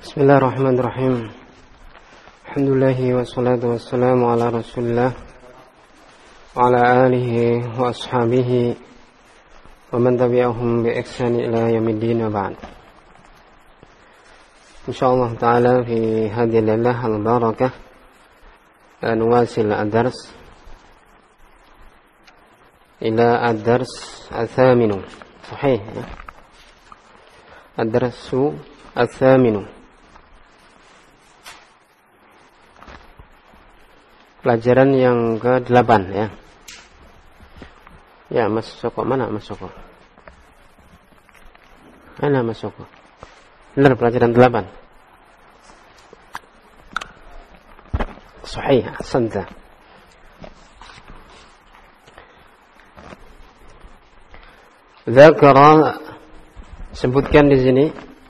Bismillahirrahmanirrahim. Alhamdulillahi wassalatu wassalamu ala rasulillah wa ala alihi wa ashabihi wa man tabi'ahum bi ihsani ila yaumiddin wa ba'd. Insyaallah ta'ala fi hadhihi lailah al-barakah nuwasil ad-dars ila ad-dars al-thaminu. Sahih ya? Ad-darsu al-thaminu, pelajaran yang ke-8 ya. Ya, Mas Soko, mana Mas Soko? Mana Mas Soko? Benar, pelajaran 8. Sahih, ahsanta. Dzakara, sebutkan di sini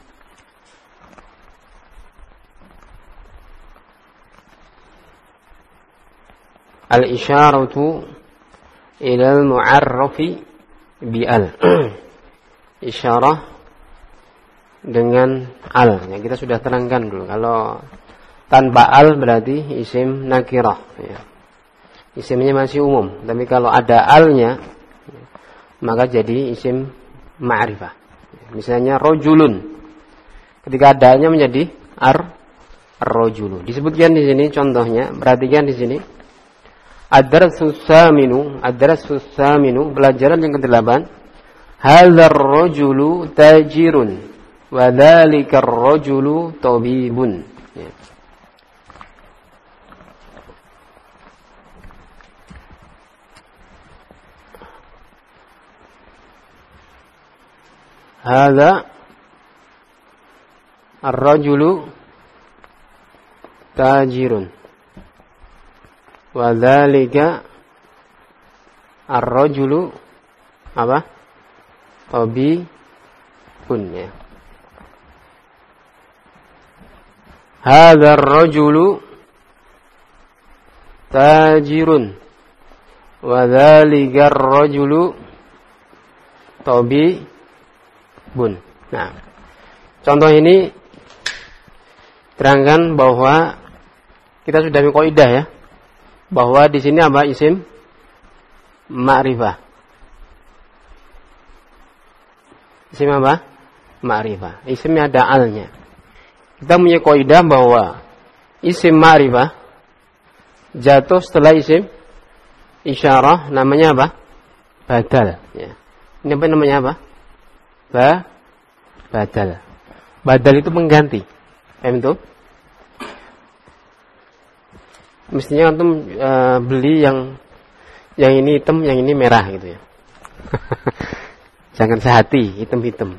al-isyaratu ilal mu'arrafi bi'al. Isyarah dengan al. Ya, kita sudah terangkan dulu. Kalau tanpa al berarti isim nakirah. Ya. Isimnya masih umum. Tapi kalau ada alnya, maka jadi isim ma'rifah. Misalnya rojulun. Ketika ada alnya menjadi ar-rojulu. Disebutkan di sini contohnya. Perhatikan di sini. Ad-darsu tsaminu, pelajaran yang ke-8. Hadzal rajulu tajirun wa dzalikar rajulu tabibun. Ya. Hadza ar-rajulu tajirun wa dzalika ar-rajulu apa? Tabibun ya. Hadzal rajulu tajirun wa dzalika ar-rajulu tabibun. Nah, contoh ini terangkan bahwa kita sudah kaidah ya. Bahwa di sini apa? Isim ma'rifah. Isim apa? Ma'rifah. Isimnya ada alnya. Kita punya kaidah bahwa isim ma'rifah jatuh setelah isim isyarah, namanya apa? Badal. Ya. Ini apa namanya apa? Badal. Badal itu mengganti. Paham itu? Mestinya antum beli yang ini hitam, yang ini merah gitu ya. Jangan sehati, hitam-hitam.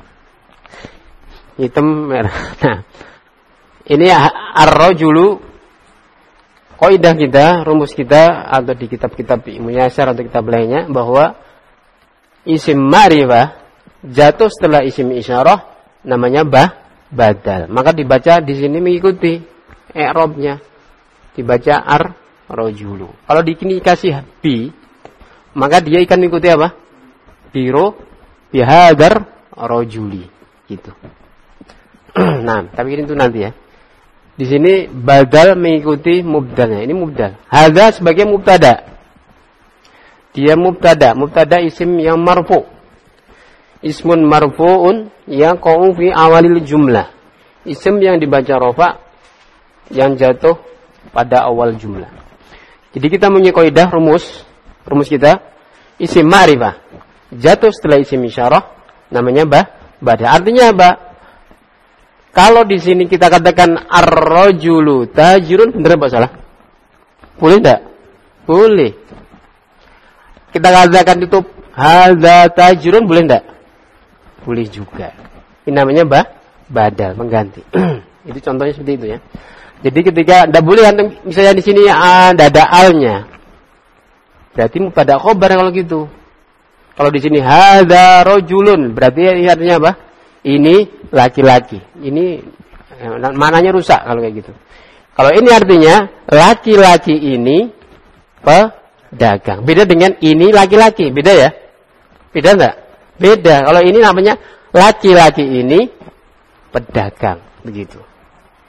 Hitam merah. Nah, ini ar-rajulu, kaidah kita, rumus kita atau di kitab-kitab ilmu yasar atau kitab lainnya bahwa isim ma'rifah jatuh setelah isim isyarah namanya badal. Maka dibaca di sini mengikuti i'rabnya. Dibaca ar-rajulu. Kalau di sini kasih bi, maka dia akan mengikuti apa? Bihadar rajuli gitu. Nah, tapi itu nanti ya. Di sini badal mengikuti mubdalnya. Ini mubdal. Hadza sebagai mubtada. Dia mubtada. Mubtada isim yang marfu. Ismun marfu'un yaqa'u fi awalil jumlah. Isim yang dibaca rafa, yang jatuh pada awal jumlah. Jadi kita punya kaidah rumus kita isim ma'rifah jatuh setelah isim isyarah namanya badal. Artinya apa? Kalau di sini kita katakan ar-rajulu tajirun, benar apa salah? Boleh enggak? Boleh. Kita katakan tutup hadza tajirun, boleh enggak? Boleh juga. Ini namanya badal, mengganti. Itu contohnya seperti itu ya. Jadi ketika tidak boleh misalnya di sini ada alnya, berarti mubtada khobar kalau gitu. Kalau di sini hadza rajulun, berarti artinya apa? Ini laki-laki. Ini mananya rusak kalau kayak gitu. Kalau ini artinya laki-laki ini pedagang. Beda dengan ini laki-laki, beda ya? Beda enggak? Beda. Kalau ini namanya laki-laki ini pedagang, begitu.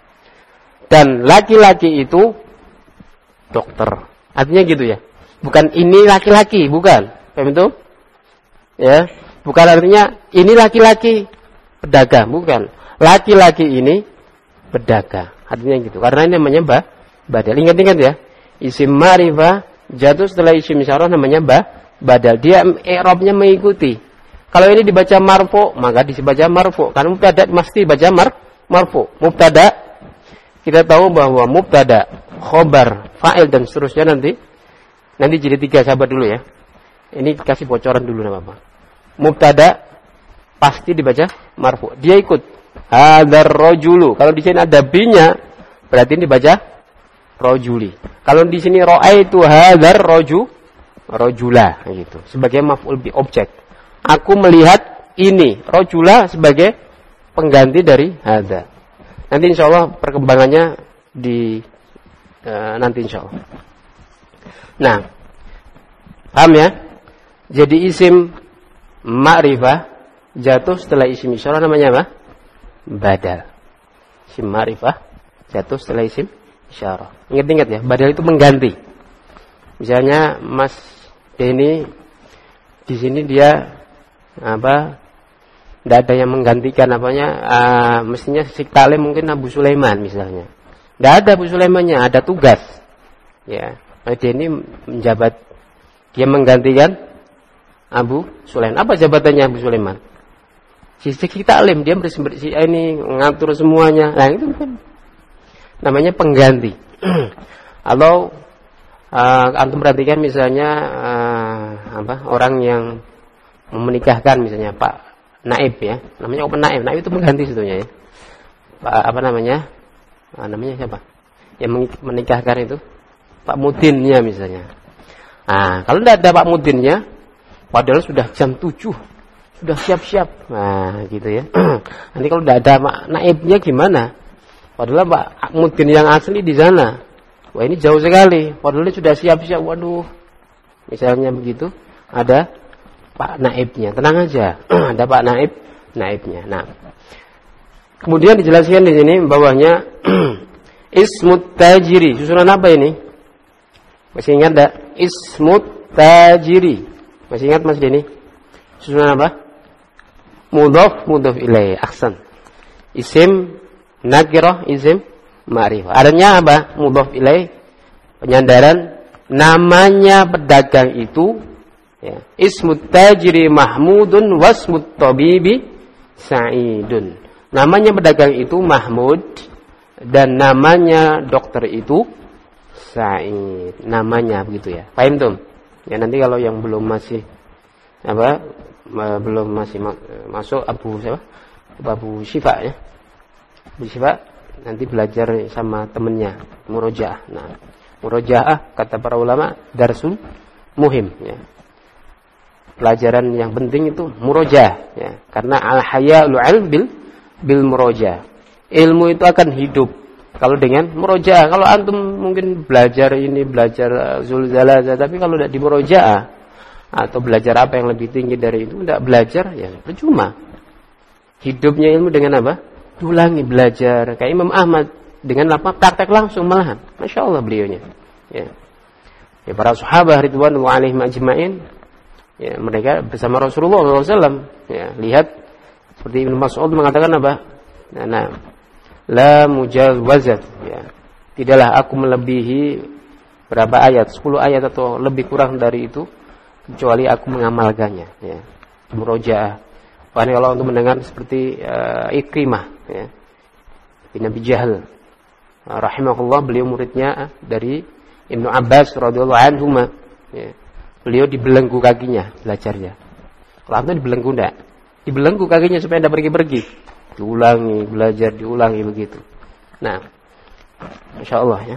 Dan laki-laki itu dokter. Artinya gitu ya. Bukan ini laki-laki, bukan. Paham itu? Ya, bukan artinya ini laki-laki pedagang, bukan. Laki-laki ini pedagang. Artinya gitu. Karena ini namanya badal. Ingat-ingat ya. Isim ma'rifah jatuh setelah isim isyarah namanya badal. Dia i'rabnya mengikuti. Kalau ini dibaca marfu, maka dibaca marfu. Karena mubtada mesti dibaca marfu. Mubtada kita tahu bahwa mubtada, khobar, fa'il dan seterusnya nanti jadi 3, sahabat dulu ya. Ini kasih bocoran dulu nama apa. Mubtada pasti dibaca marfu. Dia ikut. Hadzal rajulu. Kalau di sini ada bi-nya, berarti ini dibaca rajuli. Kalau di sini ra'aitu hadzal rajula gitu. Sebagai maf'ul bi objek. Aku melihat ini rajula sebagai pengganti dari hadza. Nanti insyaallah perkembangannya di nanti insyaallah. Nah, paham ya? Jadi isim ma'rifah jatuh setelah isim isyarah namanya apa? Badal. Isim ma'rifah jatuh setelah isim isyarah. Ingat-ingat ya, badal itu mengganti. Misalnya Mas Denny di sini dia apa? Tidak ada yang menggantikan apanya? Mestinya Siktalim mungkin Abu Sulaiman misalnya. Tidak ada Abu Sulaimannya, ada tugas. Ya, Mas Denny menjabat, dia menggantikan Abu Sulaiman. Apa jabatannya Abu Sulaiman? Si Siktalim, dia bersih ini mengatur semuanya. Nah itu kan namanya pengganti. Atau antum perhatikan misalnya orang yang menikahkan misalnya Pak Naib ya, namanya Pak Naib. Naib itu pengganti sebetulnya ya. Pak namanya siapa? Yang menikahkan itu Pak Mudinnya misalnya. Nah, kalau tidak ada Pak Mudinnya, padahal sudah jam 7, sudah siap-siap. Nah, gitu ya. Nanti kalau tidak ada Pak Naibnya gimana? Padahal Pak Mudin yang asli di sana. Wah, ini jauh sekali. Padahal dia sudah siap-siap. Waduh. Misalnya begitu, ada Pak Naibnya. Tenang aja. Ada Pak Naibnya. Nah. Kemudian dijelaskan di sini bawahnya ismut tajiri. Susunan apa ini? Masih ingat enggak? Ismut tajiri. Masih ingat Mas Denny? Susunan apa? Mudhaf ilaih. Ahsan. Isim nakirah, isim ma'rifah. Artinya apa? Mudhaf ilaih, penyandaran namanya pedagang itu ya. Ismut tajiri Mahmudun wasmut tabibi Sa'idun. Namanya pedagang itu Mahmud dan namanya dokter itu Sa'id. Namanya begitu ya. Paham tuh? Ya nanti kalau yang belum masih masuk Abu Syifa ya. Abu Syifa nanti belajar sama temennya murojaah. Nah, murojaah kata para ulama darsul muhim ya. Pelajaran yang penting itu murojaah ya. Karena al-haya'ul 'ilm bil murojaah. Ilmu itu akan hidup kalau dengan murojaah. Kalau antum mungkin belajar zulzala, tapi kalau tidak di murojaah atau belajar apa yang lebih tinggi dari itu, tidak belajar ya percuma. Hidupnya ilmu dengan apa? Ulangi belajar. Kayak Imam Ahmad dengan apa? Praktek langsung malahan. Masya Allah beliaunya. Ya. Ya para sahabat ridwanullah alaihim ajma'in, ya mereka bersama Rasulullah SAW. Ya, lihat seperti Ibnu Mas'ud mengatakan apa? Nah, la mujawazat. Ya. Tidaklah aku melebihi berapa ayat? 10 ayat atau lebih kurang dari itu kecuali aku mengamalkannya. Ya. Murojaah. Bahkan kalau untuk mendengar seperti Ikrimah ya. Bin Abi Jahal rahimahullah, beliau muridnya dari Ibnu Abbas radhiyallahu anhu ya. Beliau dibelenggu kakinya belajarnya. Kalau antum dibelenggu enggak? Dibelenggu kakinya supaya tidak pergi-pergi. Diulangi, belajar diulangi begitu. Nah, masyaallah ya.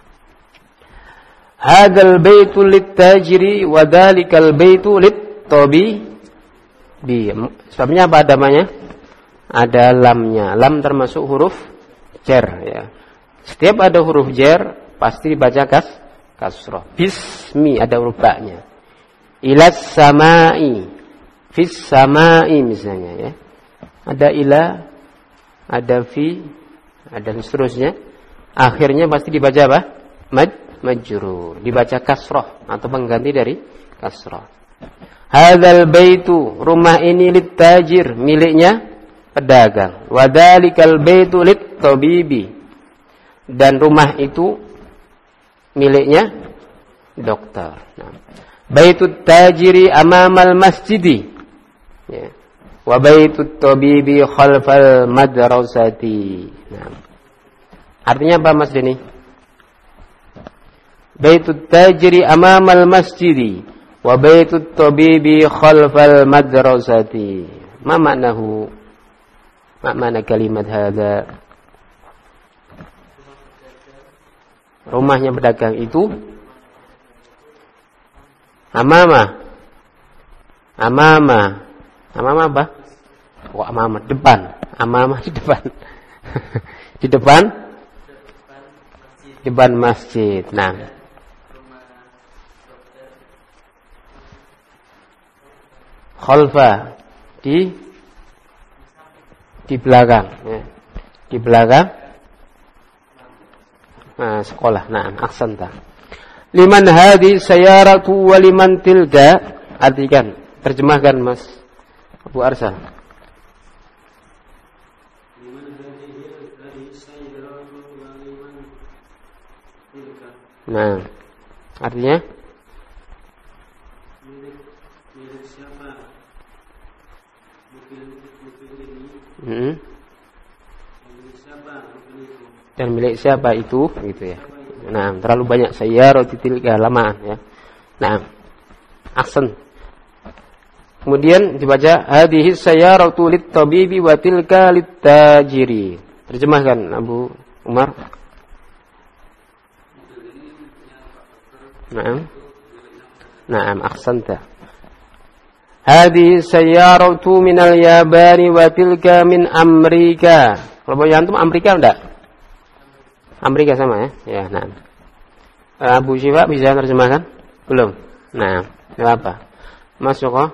Hadzal baitu lit-tajiri wa dzalikal baitu lit-tabi. Sebabnya apa namanya? Ada lamnya. Lam termasuk huruf jar ya. Setiap ada huruf jar pasti dibaca kasrah. Bismi ada huruf ba-nya. Ilas samai. Fis samai misalnya ya. Ada ila, ada fi, ada seterusnya. akhirnya pasti dibaca apa? Majrur, dibaca kasroh atau pengganti dari kasroh. Hadzal baitu, rumah ini litajir, miliknya pedagang. Wadzalikal baitu lit-tabibi, dan rumah itu miliknya dokter. Nah, baitut tajiri amamal masjidi, ya. Wa baitut tabibi khalfal madrasati. Nah, artinya apa Mas Deni? Baitut tajiri amamal masjidi wa baitut tabibi khalfal madrasati. Ma maknahu? Ma makna kalimat hadza? Rumahnya pedagang itu amama apa? Oh, amama depan. Amama di depan. Di depan masjid. Nah, khalfa di belakang, ya. Di belakang sekolah. Nah, aksanta. Liman hadi sayaratu wa liman tilka. Artikan, terjemahkan Mas Abu Arsal. Nah, artinya milik siapa? Milik siapa? Dan milik siapa itu, gitu ya. Nah, terlalu banyak sayyaratu tilka lamaan ya. Nah, aksen. Kemudian dibaca hadhihi sayyaratu lit-tabibi wa tilka lit-tajiri. Terjemahkan Abu Umar. Naam, ahsanta. Hadhihi sayyaratu minal Yabani wa tilka min Amerika. Kalau antum Amerika enggak? Amerika sama ya? Ya, nah. Abu Syifa bisa terjemahkan? Belum? Nah, enggak apa. Mas Joko?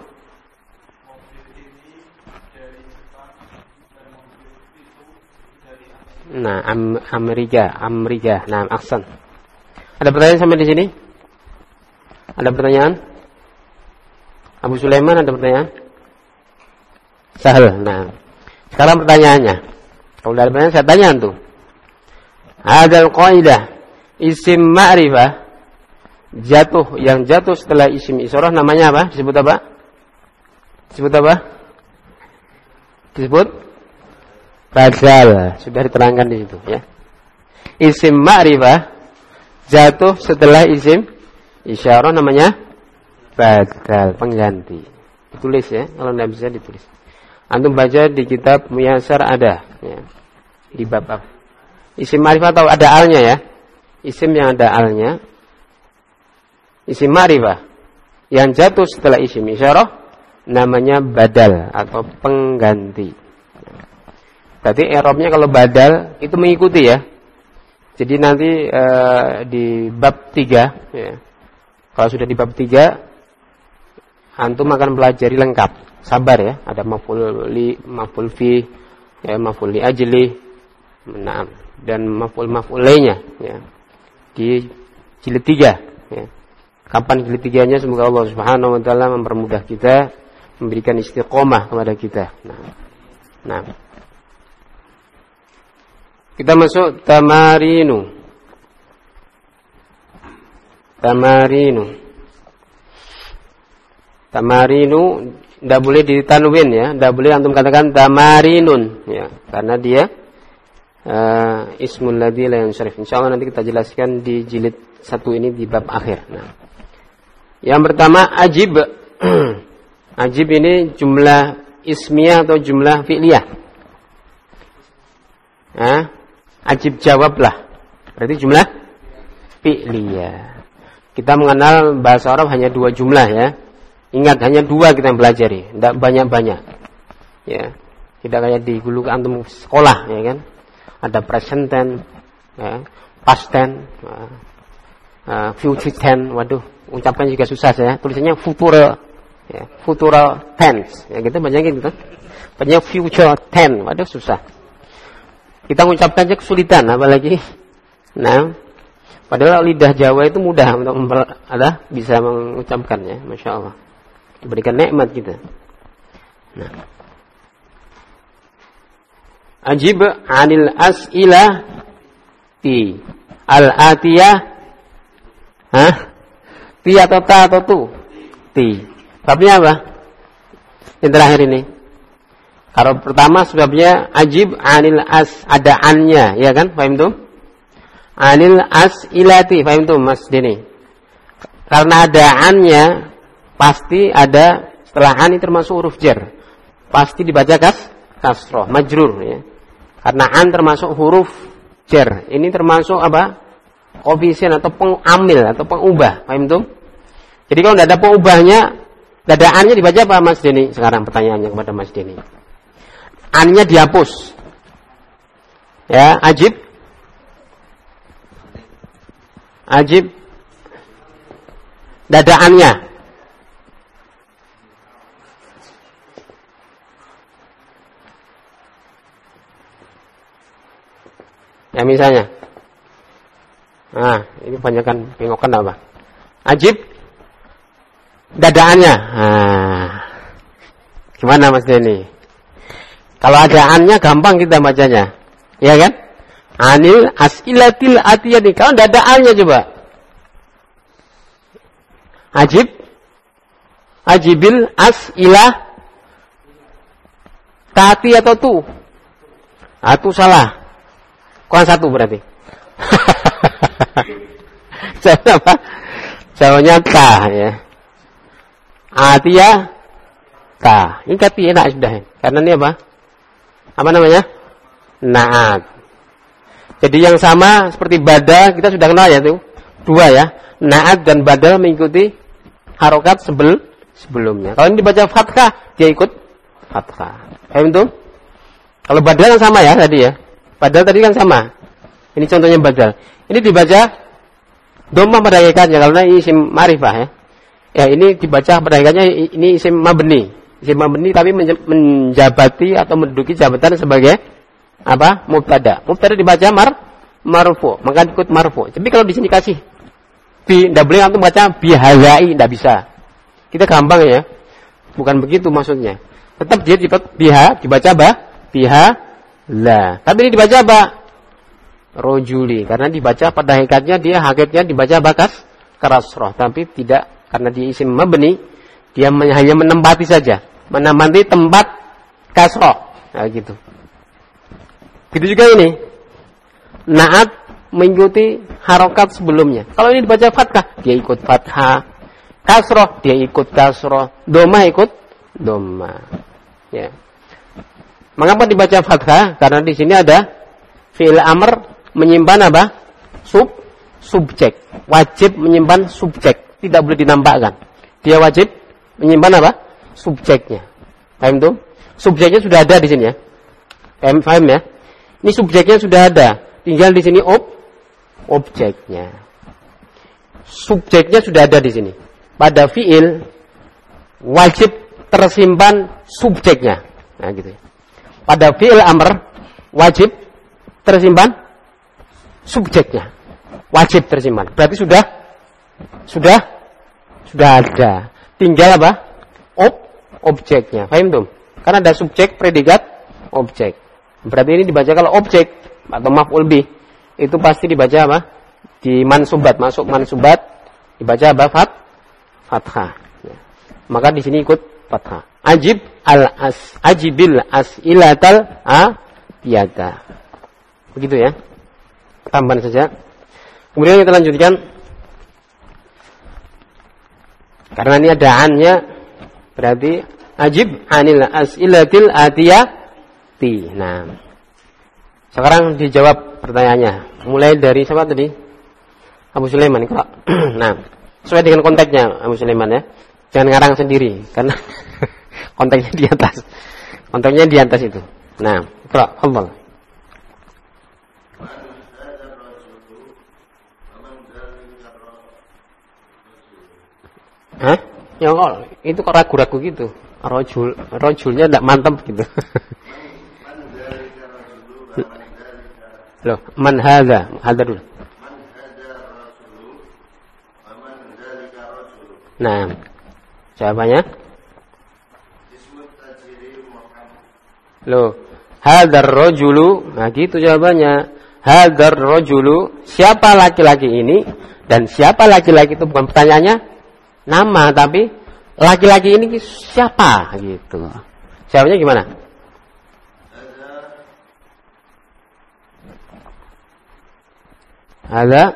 Nah, Amerika. Nah, aksan. Ada pertanyaan sampai di sini? Ada pertanyaan? Abu Sulaiman ada pertanyaan? Sahal. Nah, sekarang pertanyaannya. Kalau ada pertanyaan saya tanya antum. Hadzal qaidah isim ma'rifah jatuh, yang jatuh setelah isim isyarah namanya apa? Disebut apa? Disebut badal. Sudah diterangkan di situ ya. Isim ma'rifah jatuh setelah isim isyarah namanya badal, pengganti. Ditulis ya, kalau tidak bisa ditulis. Antum baca di kitab Muyasar ada ya. Di bab apa? Isim ma'rifah atau ada alnya ya. Isim yang ada alnya. Isim ma'rifah yang jatuh setelah isim isyarah namanya badal atau pengganti. Berarti i'rabnya kalau badal itu mengikuti ya. Jadi nanti di bab 3 ya. Kalau sudah di bab 3 antum akan pelajari lengkap. Sabar ya, ada maf'ul li, maf'ul fi, ya, maf'ul li ajli, nah, dan maf'ul lainnya ya. Di jilid 3 ya. Kapan jilid 3-nya? Semoga Allah Subhanahu wa taala mempermudah kita, memberikan istiqomah kepada kita. Nah. Kita masuk tamarinu. Tamarinu tidak boleh ditanwin ya, tidak boleh antum katakan tamarinun ya, karena dia ismul ladzi la yansharif. Insyaallah nanti kita jelaskan di jilid 1 ini di bab akhir. Nah, yang pertama ajib. Ajib ini jumlah ismiyah atau jumlah fi'liyah. Ajib jawablah. Berarti jumlah fi'liyah. Kita mengenal bahasa Arab hanya 2 jumlah ya. Ingat, hanya 2 kita pelajari, tidak banyak-banyak. Ya. Tidak kayak di dulu antum sekolah ya kan. Ada present tense, ya, past tense, future tense. Waduh, ucapan juga susah ya. Tulisannya future, ya, future tense. Ya, kita banyak gitu. Banyak future tense. Waduh, susah. Kita mengucapkan aja kesulitan, apalagi Nah, padahal lidah Jawa itu mudah untuk bisa mengucapkannya, masya Allah. Diberikan nikmat kita. Nah, ajib anil as'ilah ti al-atiyah, ti atau ta atau tu? Ti. Sebabnya apa? Yang terakhir ini. Kalau pertama sebabnya ajib anil ada annya, ya kan? Paham tuh? Anil as'ilati, paham tuh Mas Deni? Karena ada annya, pasti ada setelah an ini termasuk huruf jar. Pasti dibaca kasroh, majrur, ya. Karena an termasuk huruf jar. Ini termasuk apa? Koefisien atau pengamil atau pengubah, paham tuh? Jadi kalau tidak ada pengubahnya, tidak ada an-nya dibaca apa Mas Deni? Sekarang pertanyaannya kepada Mas Deni. An-nya dihapus. Ya, ajib. Ajib. Tidak ada an-nya. Ya misalnya. Nah, ini banyakkan pengokan apa? Ajib. Dadaannya. Nah, gimana Mas Deni? Kalau ada an-nya gampang kita bacanya. Ya kan? Anil as'ilatil atiyati. Kalau tidak ada an-nya coba. Ajib. Ajibil as'ilah tati atau tu? Itu salah. Kurang satu berarti. Jawabnya apa? Jawabnya ka, ya. Atiyah ka. Ini kati enak sudah. Karena ini apa? Apa namanya? Naat. Jadi yang sama seperti badal kita sudah kenal ya tuh. Dua ya. Naat dan badal mengikuti harokat sebelumnya. Kalau ini dibaca fathah, dia ikut fathah. Paham tuh? Kalau badal kan sama ya tadi ya. Badal tadi kan sama. Ini contohnya badal. Ini dibaca dhamma pada hakikatnya karena ini isim ma'rifah ya. Ya ini dibaca pada hakikatnya ini isim mabni. Isim mabni tapi menjabati atau menduduki jabatan sebagai apa? Mubtada. Mubtada dibaca marfu, maka ikut marfu. Tapi kalau di sini kasih bi, enggak boleh antum baca bihazai, enggak bisa. Kita gampang ya. Bukan begitu maksudnya. Tetap dia dibaca biha la. Tapi ini dibaca apa? Rojuli. Karena dibaca pada hakikatnya dibaca kasroh. Tapi tidak, karena dia isim mabni, dia hanya menempati saja. Menempati tempat kasroh. Nah gitu. Gitu juga ini. Naat mengikuti harokat sebelumnya. Kalau ini dibaca fathah, dia ikut fathah. Kasroh, dia ikut kasroh. Doma ikut doma. Ya. Mengapa dibaca fathah? Karena di sini ada fi'il amr menyimpan apa? Subjek. Wajib menyimpan subjek. Tidak boleh dinampakkan. Dia wajib menyimpan apa? Subjeknya. Paham tuh? Subjeknya sudah ada di sini ya. Paham ya? Ini subjeknya sudah ada. Tinggal di sini objeknya. Subjeknya sudah ada di sini. Pada fi'il wajib tersimpan subjeknya. Nah gitu ya. Pada fi'il amr wajib tersimpan subjeknya. Wajib tersimpan. Berarti sudah ada. Tinggal apa? Objeknya. Paham tuh? Karena ada subjek, predikat, objek. Berarti ini dibaca kalau objek atau maf'ul bih itu pasti dibaca apa? Di mansubat, masuk mansubat dibaca apa? Fathah. Ya. Maka di sini ikut fathah. Ajibil as'ilatal atiyata. Begitu ya. Tambahan saja. Kemudian kita lanjutkan. Karena ini ada an-nya, berarti ajib anil as'ilatil atiyati. Nah. Sekarang dijawab pertanyaannya. Mulai dari siapa tadi? Abu Sulaiman. Nah, sesuai dengan konteksnya Abu Sulaiman ya. Jangan ngarang sendiri karena konteksnya di atas. Konteksnya di atas itu. Nah, Allah. Hah? Ya kok itu kok ragu-ragu gitu. Rojulnya enggak mantap gitu. Loh, man hadza? Hadza dulu. Nah, jawabannya? Loh, hadzal rajulu. Nah, gitu jawabannya. Hadzal rajulu, siapa laki-laki ini? Dan siapa laki-laki itu bukan pertanyaannya nama, tapi laki-laki ini siapa gitu. Jawabannya gimana? Hadzal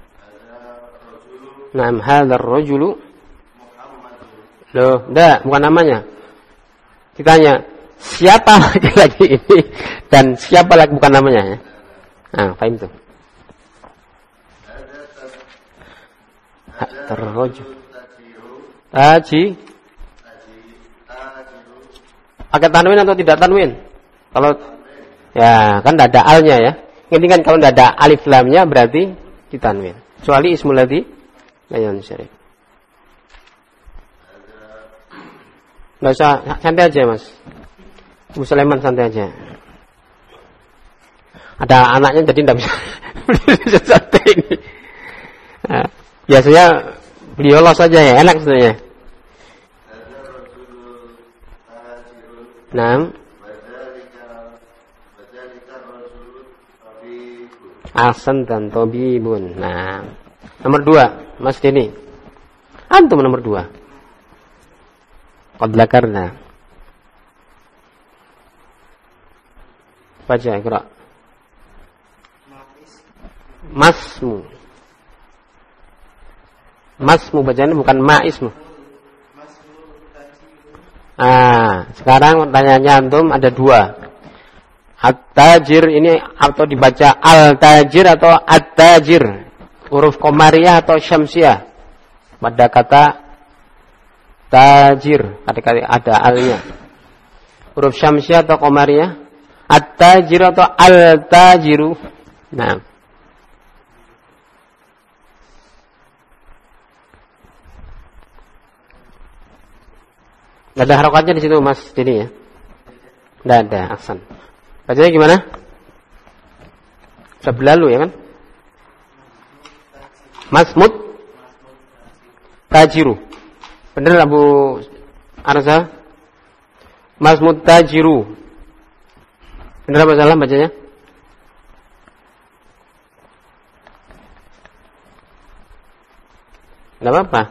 Naam hadzal rajulu. Loh, enggak, bukan namanya. Ditanya, siapa laki-laki ini dan siapa laki bukan namanya ya. Nah, paham tuh. Terrojul. Taji. Pakai tanwin atau tidak tanwin? Kalau ya kan tidak ada alnya ya. Ini kan kalau tidak ada alif lamnya berarti ditanwin. Kecuali ismul ladzi la yansharif. Nggak usah, santai aja Mas. Bu Sulaiman santai aja. Ada anaknya jadi tidak bisa santai ini. Nah, biasanya beliau los saja ya, enak sebenarnya. Nah, Ahsan dan Tobibun. Nah, nomor 2, Mas Denny. Antum nomor 2. Qad lakarna. Baca Iqra. Masmu. Masmu bacanya bukan maismu. Sekarang pertanyaannya antum ada 2. At-tajir ini atau dibaca al-tajir atau at-tajir. Huruf qamariyah atau syamsiyah. Pada kata tajir, ada alnya. Huruf syamsiyah atau qamariyah. At-tajir atau al-tajiru. Nah. Tidak ada harokatnya di situ Mas Dini ya? Tidak ada, aksan. Bacanya gimana? Sudah berlalu ya kan? Masmud tajiru. Benar Abu Arza? Masmud tajiru. Benar apa salah bacanya? Tidak apa-apa.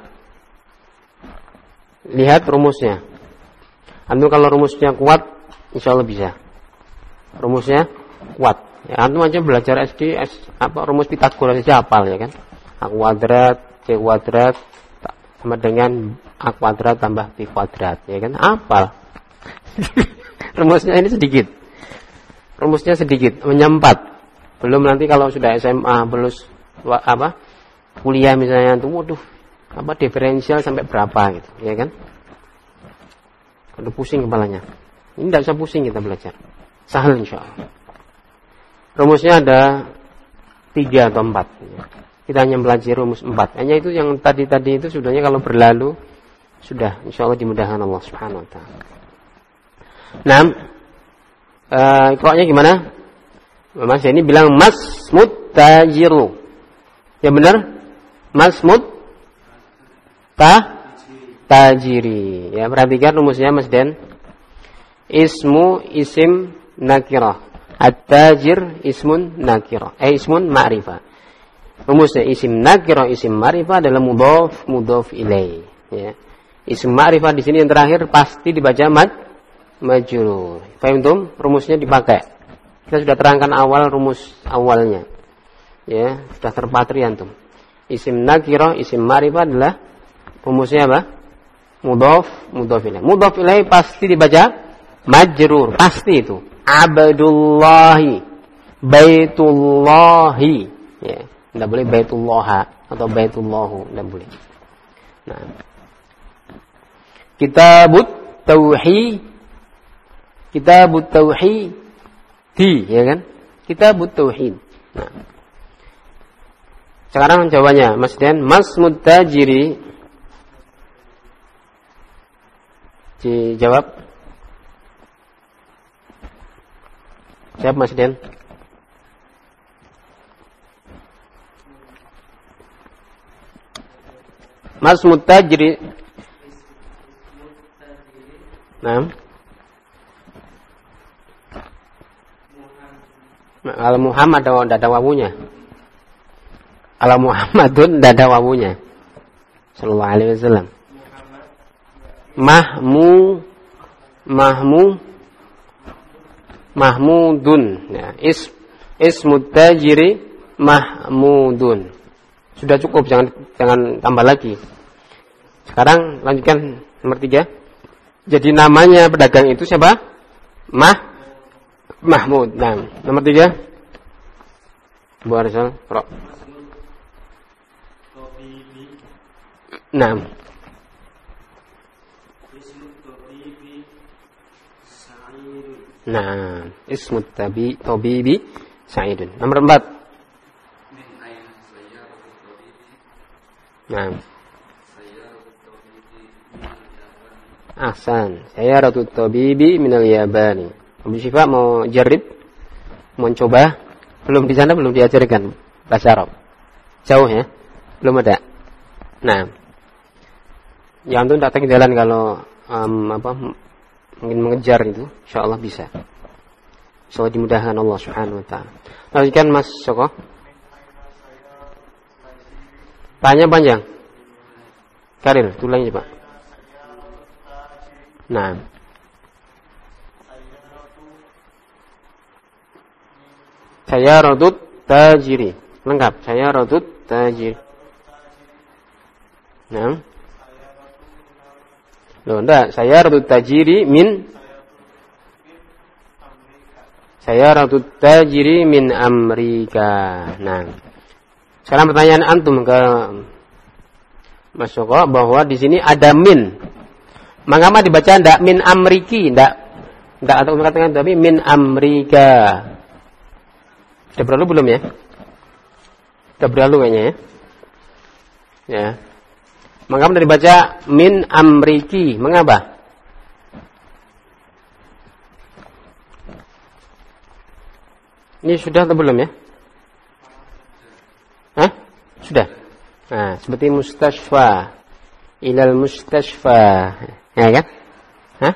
Lihat rumusnya. Antum kalau rumusnya kuat, insya Allah bisa. Rumusnya kuat. Ya, antum aja belajar SD, rumus Pythagoras aja hafal ya kan? A kuadrat, C kuadrat sama dengan A kuadrat tambah B kuadrat, ya kan? Hafal. Rumusnya ini sedikit. Rumusnya sedikit, menyempat. Belum nanti kalau sudah SMA, belum kuliah misalnya, antum waduh, diferensial sampai berapa gitu, ya kan? Aduh pusing kepalanya. Ini tidak usah pusing kita belajar. Sahal insyaallah. Rumusnya ada 3 atau 4. Kita hanya belajar rumus 4. Hanya itu yang tadi itu sudahnya kalau berlalu sudah insyaallah dimudahkan Allah Subhanahu wa taala. Nah, Iqra-nya gimana? Mas ini bilang masmud tajiru. Ya benar? Masmud tajiri. Ya, perhatikan rumusnya Mas Den. Ismu isim nakirah. At-tajir ismun nakirah. Ismun ma'rifah. Rumusnya isim nakirah, isim ma'rifah adalah mudhaf ilaih. Ya. Isim ma'rifah di sini yang terakhir pasti dibaca majrur. Paham tuh? Rumusnya dipakai. Kita sudah terangkan awal rumus awalnya. Ya, sudah terpatri antum. Isim nakirah, isim ma'rifah adalah rumusnya apa? Mudhaf ilaih. Mudhaf ilaih pasti dibaca majrur, pasti itu. Abdullahi, Baitullahi. Ya, tidak boleh Baitullah atau Baitullahu, tidak boleh. Nah, Kitabut Tauhid, ya kan? Kitabut Tauhid. Nah, sekarang jawabannya, Mas Den, masmud tajiri. Dijawab. Siap Mas Den? Masmud tajiri Al-Muhammad tidak ada wawunya. Al-Muhammadun tidak ada wawunya. Sallallahu alaihi wasallam. Mahmudun. Ya, ismut tajiri Mahmudun. Sudah cukup, jangan tambah lagi. Sekarang lanjutkan nomor 3. Jadi namanya pedagang itu siapa? Mahmud. Nah, nomor 3. Bu Arsal, Pro. Nah. Nah, ismut tabibi Sa'idun. Nomor 4. Nah. Ahsan. Sayyaratu tabibi minal Yabani. Abu Syifa mau jarib? Mau coba? Belum di sana, belum diajarkan bahasa Arab. Jauh ya? Belum ada. Nah. Ya antum tak ketinggalan kalau mungkin mengejar itu, insyaallah bisa. Insyaallah dimudahkan Allah Subhanahu wa taala. Lanjutkan Mas Soko. Panjang. Karir, tulangnya Pak. Nah. Saya rodut tajiri. Lengkap. Saya rodut tajiri. Nah. Loh, enggak. Saya rodut tajiri min Amerika. Nah. Sekarang pertanyaan antum ke Mas Joko bahwa di sini ada min. Mengapa dibaca ndak min Amriki, ndak atau mengatakan tapi min Amerika. Sudah berlalu belum ya? Sudah berlalu kayaknya ya. Ya. Mengapa dibaca min Amriki? Mengapa? Ini sudah atau belum ya? Hah? Sudah. Nah, seperti mustashfa. Ilal mustashfa. Ya kan? Hah?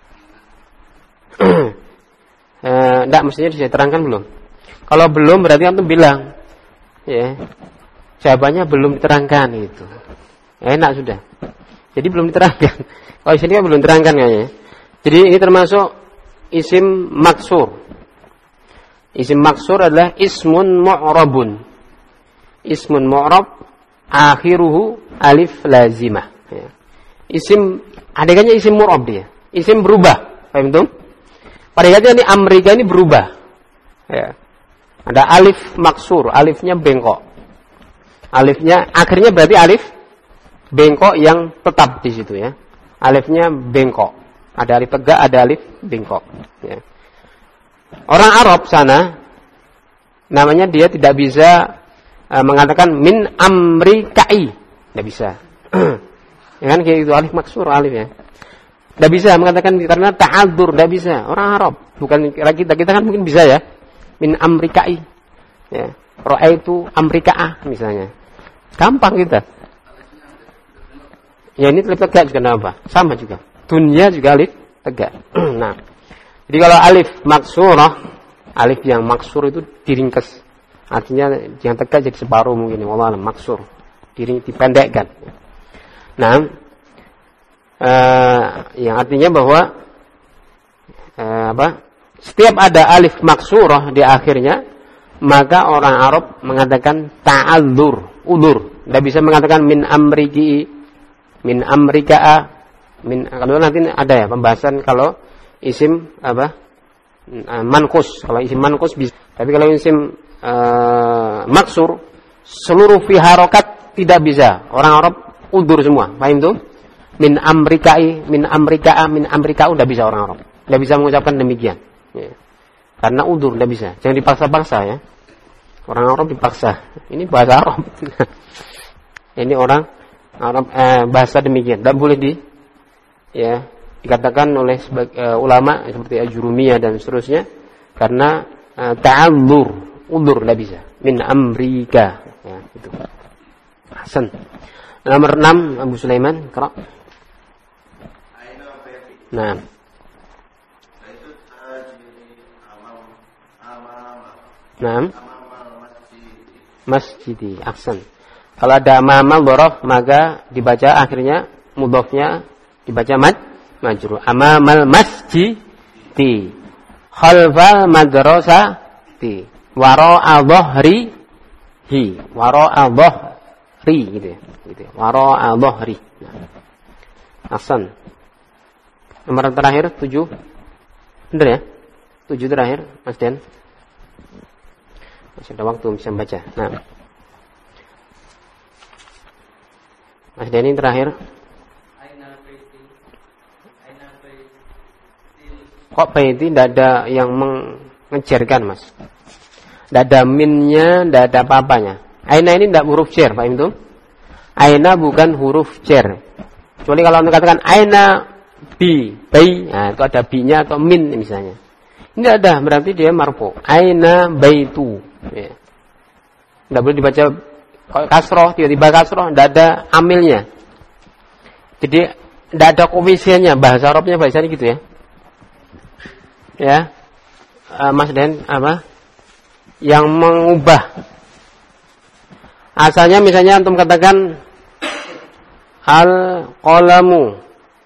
Enggak, mestinya saya terangkan belum. Kalau belum berarti antum bilang. Ya. Jawabannya belum diterangkan itu. Enak sudah. Jadi belum diterangkan. Kalau di sini kan belum diterangkan kayaknya. Jadi ini termasuk isim maksur. Isim maksur adalah ismun mu'rabun. Ismun mu'rab akhiruhu alif lazimah. Ya. Isim adegannya isim mu'rab dia. Isim berubah. Paham itu? Pada ini Amerika ini berubah. Ya. Ada alif maksur, alifnya bengkok. Alifnya akhirnya berarti alif bengkok yang tetap di situ ya. Alifnya bengkok. Ada alif tegak, ada alif bengkok. Ya. Orang Arab sana namanya dia tidak bisa mengatakan min Amrikai, tidak bisa. Ya kan kayak itu alif maksur alif ya. Tidak bisa mengatakan karena ta'adzur, tidak bisa. Orang Arab, bukan kita kan mungkin bisa ya. Min Amrikai. Ya. Ra'aitu Amrikaah misalnya. Gampang kita. Ya ini alif tegak juga apa? Sama juga. Dunia juga alif tegak. Nah, jadi kalau alif maksurah, alif yang maksur itu diringkas. Artinya yang tegak jadi separuh mungkin. Wallah alam maksur. Dipendekkan. Nah, yang artinya bahwa setiap ada alif maksurah di akhirnya, maka orang Arab mengatakan ta'adzur, udur. Tidak bisa mengatakan min amriki, min amrikaa, kalau nanti ada ya pembahasan kalau isim mankus. Kalau isim mankus bisa. Tapi kalau isim maksur seluruh fi harokat tidak bisa. Orang Arab udur semua. Paham tuh? Min amrikai, min amrikaa, min amrikau tidak bisa orang Arab. Tidak bisa mengucapkan demikian. Ya. Karena udur tidak bisa. Jangan dipaksa-paksa ya. Orang Arab dipaksa. Ini bahasa Arab. Ini orang Arab bahasa demikian. Tidak boleh dikatakan oleh ulama seperti Ajurumiyah dan seterusnya karena ta'allur, udur tidak bisa. Min Amrika ya, itu. Hasan. Nomor 6 Abu Sulaiman, Qara. Nah. Naam. Masjidi. Ahsan. Kalau ada amamal dhorof maka dibaca akhirnya mudhofnya dibaca majrur. Amamal masjidi. Khalfal madrasati. Wara'a dhahrihi. Wara'a dhahri gitu ya. Gitu. Wara'a dhahri. Ahsan. Nomor terakhir 7. Benar ya? 7 terakhir, Mas Den. Masih ada waktu bisa baca. Nah. Mas Den ini terakhir. Kok baiti tidak ada yang mengejarkan, Mas? Tidak ada minnya, tidak ada apa-apanya. Aina ini tidak huruf jar, Pak Imtum. Aina bukan huruf jar. Kecuali kalau Anda katakan aina bi, bai, nah itu ada bi-nya atau min misalnya. Ini tidak ada, berarti dia marfu. Aina baitu. Ya. Tidak boleh dibaca kasroh, tiba-tiba kasroh, tidak ada amilnya. Jadi tidak ada koefisiennya, bahasa Arabnya bahasanya gitu ya. Ya, Mas Den, apa? Yang mengubah. Asalnya misalnya antum katakan al-qalamu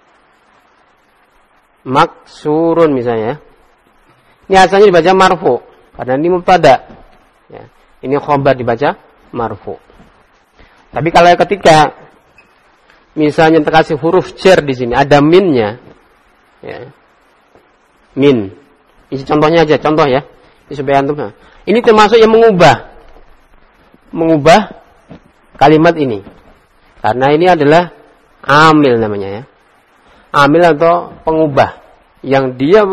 maksurun misalnya. Ini asalnya dibaca marfu, karena ini mubtada. Ya, ini khabar dibaca marfu. Tapi kalau ketika misalnya terkasih huruf jar di sini ada minnya, ya, min. Isi contohnya aja, contoh ya. Ini supaya antum. Ini termasuk yang mengubah kalimat ini. Karena ini adalah amil namanya ya. Amil atau pengubah yang dia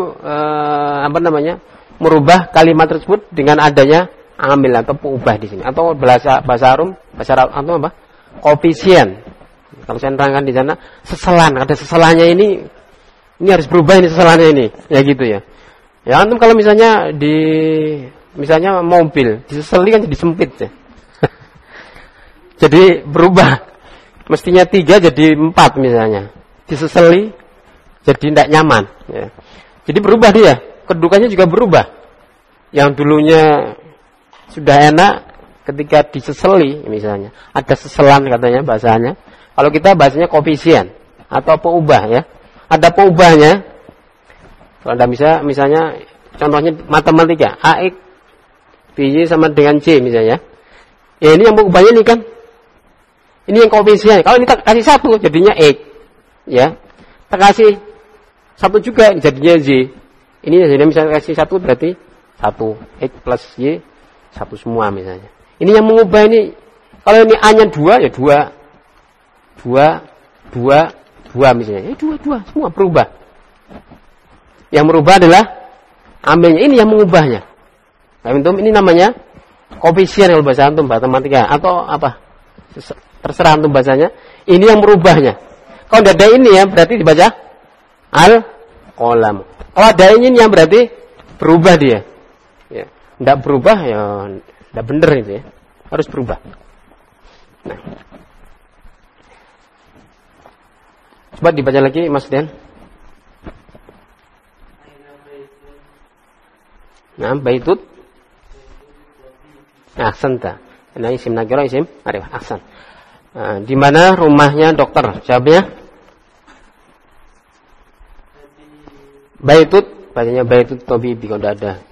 merubah kalimat tersebut dengan adanya amil atau pengubah di sini. Atau bahasa Arab atau apa? Koefisien. Kalau saya terangkan di sana, seselan, ada seselannya ini harus berubah ini seselannya ini. Ya gitu ya. Ya antum kalau misalnya misalnya mobil diseseli kan jadi sempit ya. Jadi berubah. Mestinya 3 jadi 4 misalnya. Diseseli jadi tidak nyaman ya. Jadi berubah dia, kedudukannya juga berubah. Yang dulunya sudah enak ketika diseseli misalnya. Ada seselan katanya bahasanya. Kalau kita bahasanya koefisien atau pengubah ya. Ada pengubahnya. Kalau Anda bisa, misalnya, contohnya matematika, AX, BY sama dengan C misalnya. Ya ini yang mengubahnya ini kan. Ini yang koefisien. Kalau ini kasih 1, jadinya X. Ya. Kasih 1 juga, jadinya Z. Ini jadi misalnya kasih 1 berarti 1. X plus Y, 1 semua misalnya. Ini yang mengubah ini. Kalau ini A-nya 2, ya 2. 2 misalnya. Ya 2, semua berubah. Yang merubah adalah ambilnya, ini yang mengubahnya. Nah, ini namanya koefisien kalau bahasa antum matematika atau apa? Terserah antum bahasanya. Ini yang merubahnya. Kalau tidak ada ini ya berarti dibaca al-qalam. Kalau ada ini yang berarti berubah dia. Ya, tidak berubah ya tidak benar itu ya. Harus berubah. Nah. Coba dibaca lagi Mas Den. Nah, baitut. Ahsanta. Nah, isim nakira isim ma'rifah. Ahsan. Nah, di mana rumahnya dokter? Jawabnya baitut, bacanya baitut tabibi kalau tidak ada.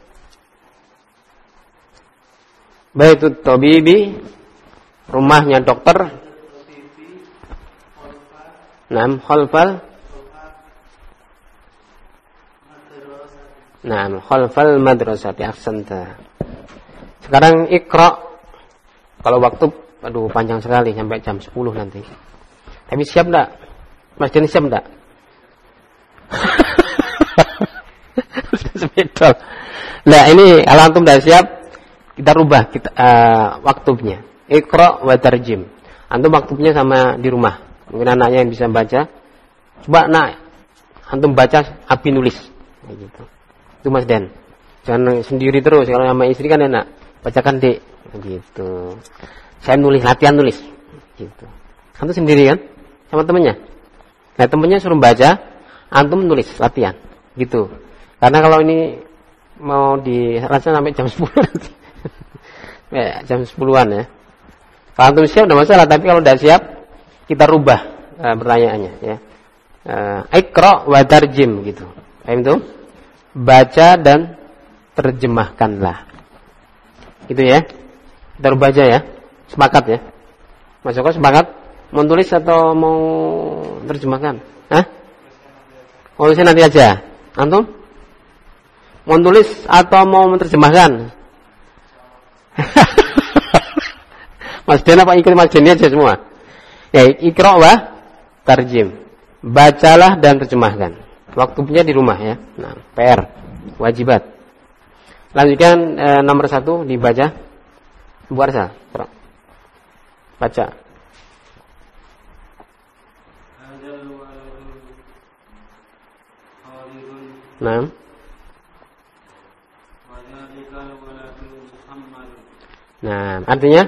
Baitut tabibi, rumahnya dokter. Nah, khalfal. Nah, khalfal madrasati. Ahsanta. Sekarang ikra. Kalau waktu panjang sekali sampai jam 10 nanti. Tapi siap enggak? Mas Jani siap enggak? Sepedol. Nah, ini kalau antum sudah siap, kita rubah waktunya. Ikra wa tarjim. Antum waktunya sama di rumah. Mungkin anaknya yang bisa baca. Coba antum baca, Abi nulis. Gitu. Itu Mas Den. Jangan sendiri terus, kalau sama istri kan enak. Bacakan Dek. Gitu. Saya nulis, latihan nulis. Gitu. Antum sendiri kan? Sama temennya. Nah, temennya suruh baca, antum nulis, latihan. Gitu. Karena kalau ini mau dirasa sampai jam 10 nanti. Jam 10-an ya. Kalau antum siap enggak masalah, tapi kalau tidak siap kita rubah pertanyaannya ya. Iqra wa tarjim gitu. Paham itu? Baca dan terjemahkanlah. Gitu ya. Kita rubah aja ya. Sepakat ya. Mas Joko sepakat? Mau tulis atau mau terjemahkan? Hah? Mau tulisnya nanti aja. Antum? Mau tulis atau mau menerjemahkan? Mas Den apa ikut Mas Den aja semua? Ya, Iqra wa tarjim. Bacalah dan terjemahkan. Waktunya di rumah ya. Nah, PR, wajibat. Lanjutkan nomor 1 dibaca. Bu Arsa, baca. Nah. Nah, artinya?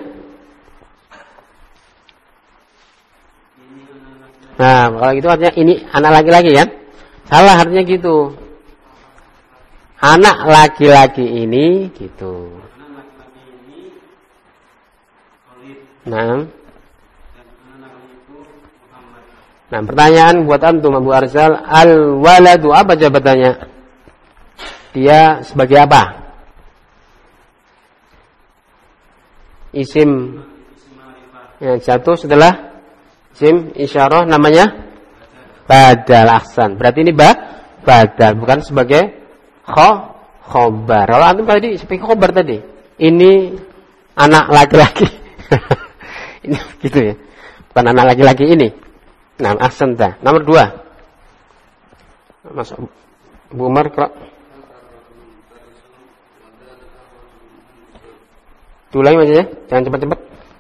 Nah, kalau gitu artinya ini anak laki-laki kan? Salah artinya gitu. Anak laki-laki ini gitu. Nah. Nah, pertanyaan buat antum Abu Arsal, al-waladu apa jabatannya? Dia sebagai apa? Isim yang jatuh setelah isim isyarah namanya badal ahsan. Berarti ini badal, bukan sebagai khobar. Kalau antum tadi sebagai khobar tadi, ini anak laki-laki. Ini gitu ya. Bukan anak laki-laki ini. Nah, ahsan dah. Nomor 2. Mas Bu Umar Qra. Ulangi aja ya, jangan cepat-cepat.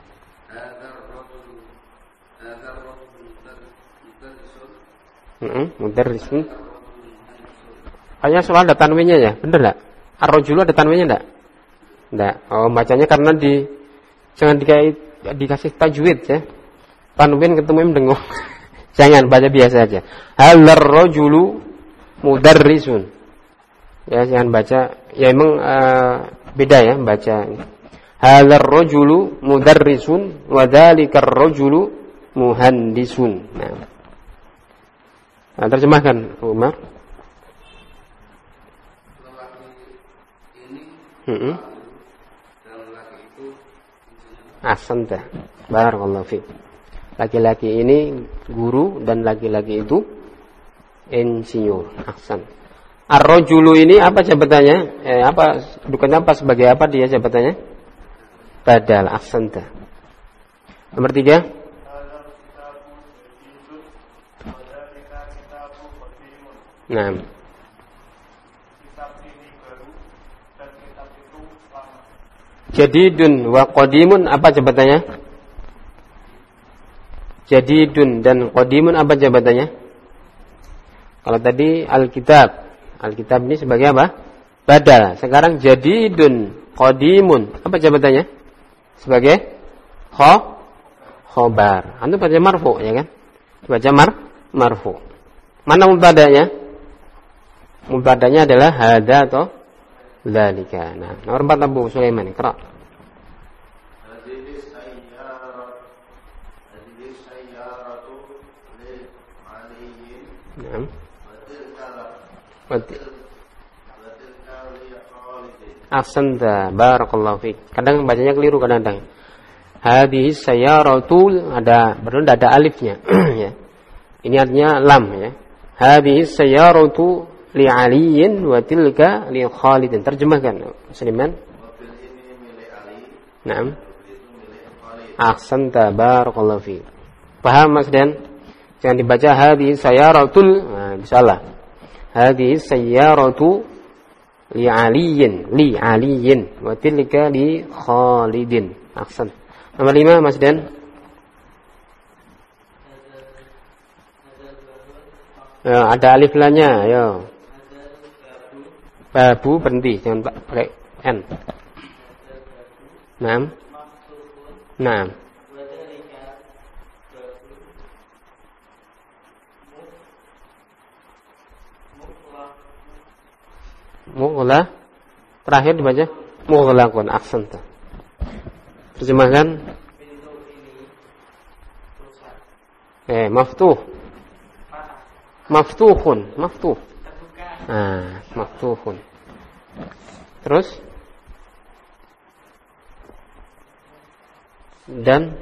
Mudarrisun. Hanya soal ada tanwinnya ya, bener enggak? Ar-rajulu ada tanwinnya enggak? Enggak. Oh, bacanya karena jangan dikasih tajwid ya. Tanwin ketemu mendengung. Jangan baca biasa aja. Halar rajulu mudarrisun. Ya, jangan baca. Ya emang beda ya baca. Halar rajulu mudarrisun wa dzalikar rajulu muhandisun. Nah, terjemahkan Umar. Ahsanta. Barakallahu fiik. Laki-laki ini guru dan laki-laki itu insinyur. Ahsan. Ar-rajulu ini apa jabatannya? Apa bukannya apa sebagai apa dia jabatannya? Badal. Ahsanta. Nomor 3. Nah. Jadidun wa qadimun apa jabatannya? Jadidun dan qadimun apa jabatannya? Kalau tadi Alkitab. Alkitab ini sebagai apa? Badal. Sekarang jadidun, qadimun apa jabatannya? Sebagai khobar. Antum baca marfu ya kan? Baca marfu. Mana mubtada'nya? Mubtada'nya adalah hada atau dzalika. Nah, nomor 4 Abu Sulaiman, Iqra. Naam. Ahsanta, barakallahu fiik. Kadang bacanya keliru kadang-kadang. Hadhihi sayyaratu benar ada alifnya ya. Ini artinya lam ya. Hadhihi sayyaratu li aliyin wa tilka li Khalidin. Terjemahkan Sulaiman. Naam. Ahsanta, barakallahu fiik. Paham Mas Dan? Jangan dibaca hadhihi sayyaratul, nah, salah. Hadhihi sayyaratu li aliyin wa tilka li Khalidin. Ahsan. Nomor 5 Mas Dan. Ya, ada alif lanya, ya. Babu berhenti, jangan pakai n. Naam. Naam. Mughla terakhir dibaca mughlaqun. Ahsanta. Terjemahkan. Maftuh. Maftuhun, maftuh. Maftuhun. Terus? Dan,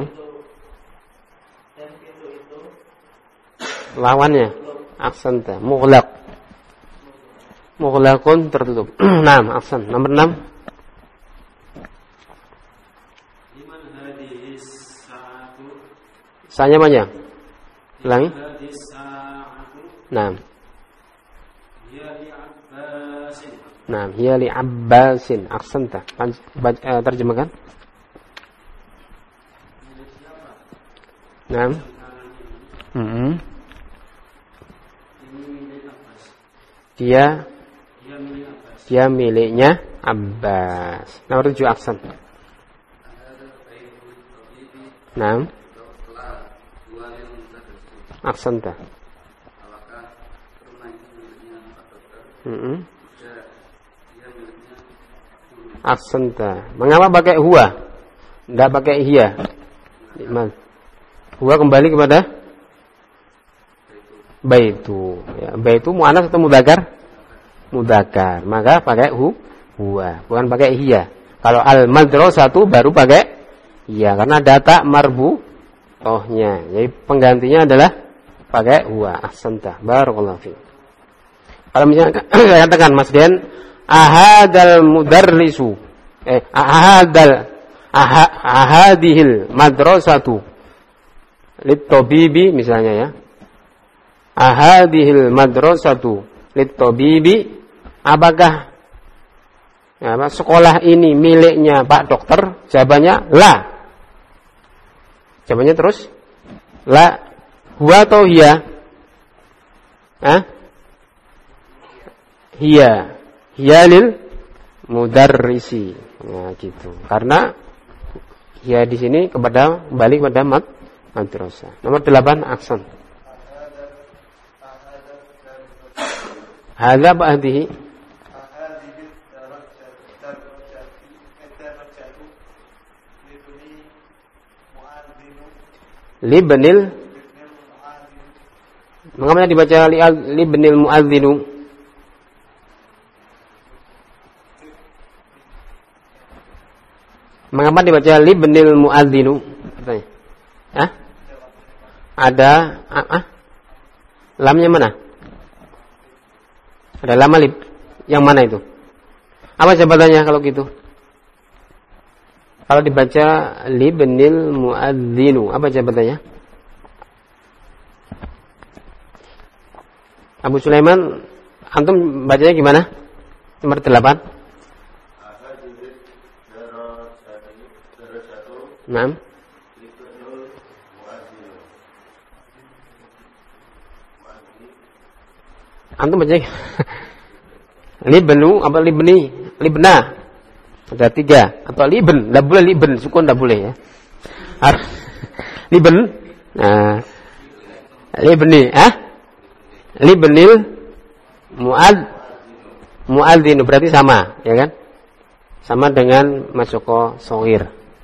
lawannya, aksanta, mughlaq. Mughlaqun tertutup. Aksan. Nomor 6. Sanya banyak. Ulangi. Hiya li Abbasin. Aksanta. Terjemahkan. Dia miliknya Abbas. Nomor 7 aksan. Aksanta. Aksanta. Mengapa pakai huwa? Tidak pakai hiya. Huwa kembali kepada baitu. Baitu muannas atau mudzakkar? Mudzakkar. Maka pakai huwa, bukan pakai hiya. Kalau al-madrasatu baru pakai hiya karena data marbutohnya. Jadi penggantinya adalah pakai huwa. Ahsanta. Barakallahu fiik. Kalau misalnya saya katakan Mas Den, ahadal mudarrisu ahadihil madrasatu lit-tabibi misalnya ya. Ahadihil madrasatu lit-tabibi, apakah sekolah ini miliknya Pak Dokter? Jawabannya la. Jawabannya terus la. Huwa atau hiya? Hiya lil mudarrisi. Gitu. Karena hiya di sini kembali kepada madrasah. Nomor 8 aksan. Hadza ba'dihi. Libnil. Mengapa dibaca libnil muadzinu? Mengapa dibaca libnil muadzinu? Ada lamnya mana? Ada lam alif. Yang mana itu? Apa jawabannya kalau gitu? Kalau dibaca libnil muadzinu, apa jawabannya? Abu Sulaiman, antum bacanya gimana? Nomor 8. Antum baca libnu apa libni? Libna. Ada 3. Atau liben, enggak boleh liben, sukun enggak boleh ya. Liben. Libni, libnil muadzin berarti sama, ya kan? Sama dengan masyuqa shaghir.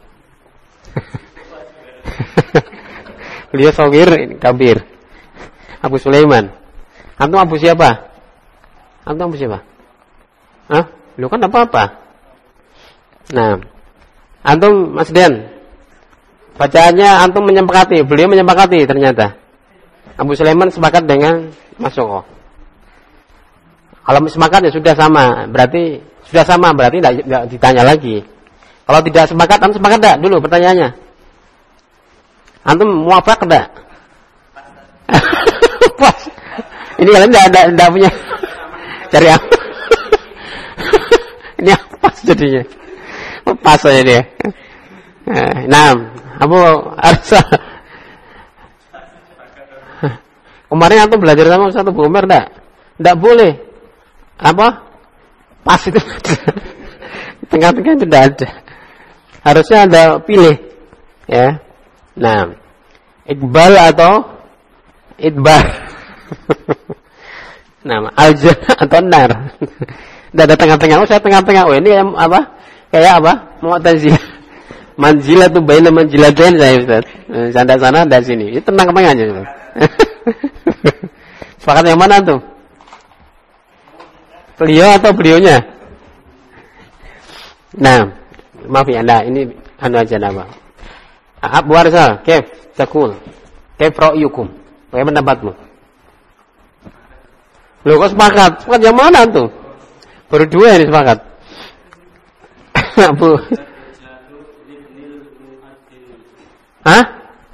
Beliau shaghir kabir. Abu Sulaiman. Antum Abu siapa? Antum Abu siapa? Lu kan apa-apa. Antum Mas Den. Bacaannya antum menyepakati, beliau menyepakati ternyata. Abu Sulaiman sepakat dengan masyuqa. Kalau sepakat ya sudah sama, berarti tidak ditanya lagi. Kalau tidak sepakat, antum sepakat enggak dulu pertanyaannya? Antum muafaq enggak? Ini kalian enggak punya cari apa? Ini apa jadinya? Pas aja dia. Abu Arsa. Kemarin antum belajar sama Ustaz Abu Umar enggak? Enggak boleh. Apa? Pas itu. Tengah-tengah itu enggak ada. Harusnya ada pilih. Ya. Iqbal atau idbar. Alja atau nar. Enggak ada tengah-tengah. Saya tengah-tengah. Ini apa? Kayak apa? Mu'tazilah. Manjilah tuh baina manjilatain saya Ustaz. Sana dan sini. Itu tenang kemana aja Ustaz. Sepakat yang mana tuh? Beliau atau beliaunya? Nah, maaf ya, nah ini anu aja nama. Abu Arsal, kef takul, kef ra'yukum. Bagaimana pendapatmu? Loh kok sepakat? Sepakat yang mana tuh? Baru dua ini sepakat. Abu. Hah?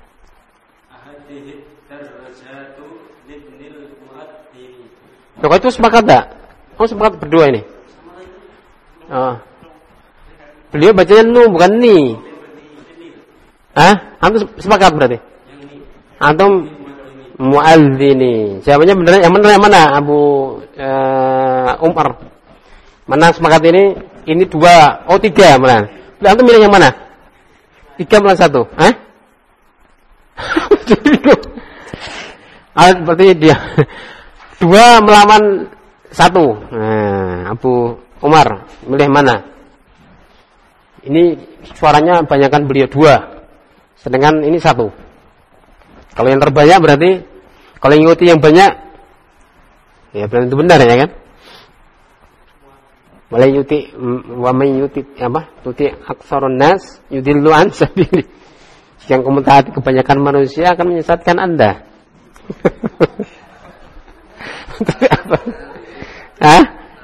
Loh kok itu sepakat tak? Oh sepakat berdua ini. Oh. Beliau bacanya nu bukan ni. Hah? Antum sepakat berarti? Antum muadzini. Siapanya benar yang mana? Abu Umar. Mana sepakat ini? Ini dua, oh tiga mana? Antum milih yang mana? 3 melawan 1. Hah? Berarti dia 2 melawan 1. Nah, Abu Umar milih mana? Ini suaranya banyakkan beliau 2. Sedangkan ini 1. Kalau yang terbanyak berarti kalau yang ngikuti yang banyak ya berarti itu benar ya kan? Mulai yuti wa may yuti apa? Tuti aksarun nas yudillu an sabili. Yang komentari kebanyakan manusia akan menyesatkan Anda. Apa? Hah?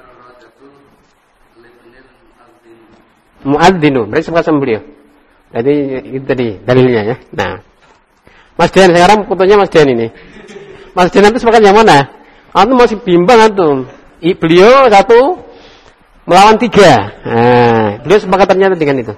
Muadzinu, berarti sepakat sama beliau. Jadi itu tadi dalilnya ya. Nah, Mas Dian sekarang fotonya Mas Dian ini. Mas Dian itu sepakat yang mana? Antum masih bimbang antum. Beliau 1 melawan 3. Nah, beliau sepakat ternyata dengan itu.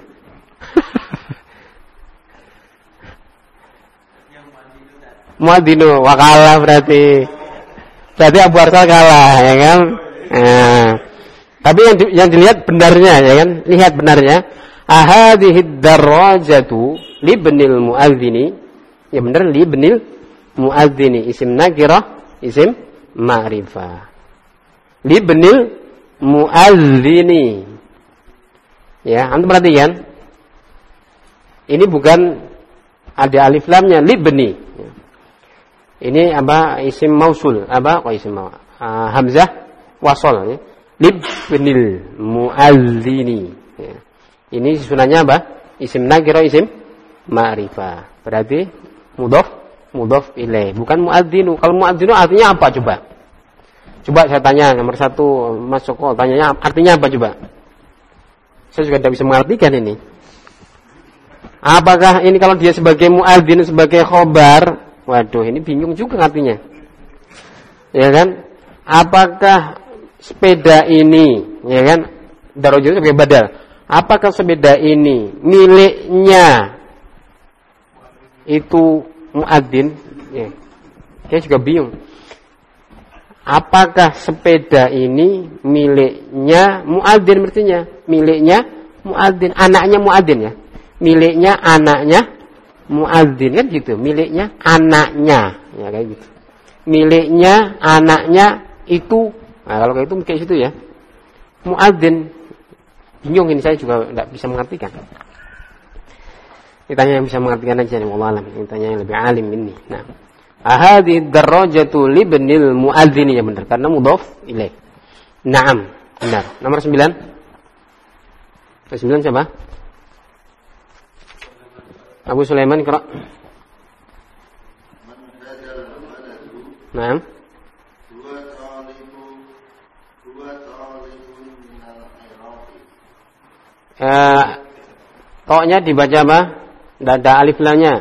Muadzinu, wakalah berarti. Berarti Abu Arsal kalah, ya kan? Nah, tapi yang dilihat benarnya, ya kan? Lihat benarnya. Ahadhihi darajatu libnil muadzini. Ya benar libnil muadzini. Isim nakirah, isim ma'rifah. Libnil muadzini. Ya, antum perhatikan. Ini bukan ada alif lamnya libni. Ini apa isim mausul, apa kok isim hamzah wasol ya. Libnil muadzini. Ya. Ini sunanya apa? Isim nakirah, isim ma'rifah. Berarti mudhaf ilaih, bukan muadzinu. Kalau muadzinu artinya apa coba? Coba saya tanya nomor 1 Mas Joko, tanyanya artinya apa coba? Saya juga tidak bisa mengartikan ini. Apakah ini kalau dia sebagai muadzin, sebagai khobar? Waduh, ini bingung juga artinya. Ya kan? Apakah sepeda ini, ya kan? Darajat sebagai badal. Apakah sepeda ini miliknya itu muadzin? Ya. Saya juga bingung. Apakah sepeda ini miliknya muadzin artinya? Miliknya muadzin, anaknya muadzin ya. Miliknya anaknya muadzin kan gitu, miliknya anaknya, ya kayak gitu. Miliknya anaknya itu, nah kalau kayak itu kayak situ ya. Muadzin, bingung ini saya juga tidak bisa mengartikan. Ditanya yang bisa mengartikan aja nih, wallah alam. Ditanya yang lebih alim ini. Nah, ahadi darajatu libnil muadzin ya benar, karena mudhaf ilaih. Naam, benar. Nomor 9. Nomor 9 siapa? Abu Sulaiman Iqra. Naam. Toknya dibaca apa? Tidak ada alif lamnya.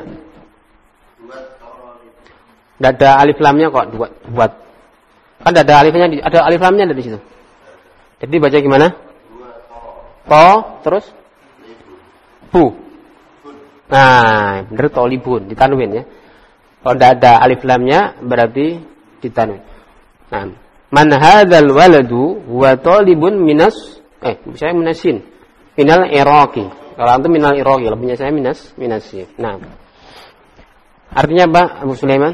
Tidak ada alif lamnya kok buat. Kan tidak ada alifnya, ada alif lamnya ada di situ. Jadi baca gimana? To terus bu. Nah, benar tolibun, ditanwin ya. Kalau tidak ada alif lamnya berarti ditanwin. Nah, man hadzal waladu wa talibun minas saya minasin. Minal iraqi. Kalau antum minal iraqi, lebihnya saya minasi. Nah. Artinya apa, Abu Sulaiman?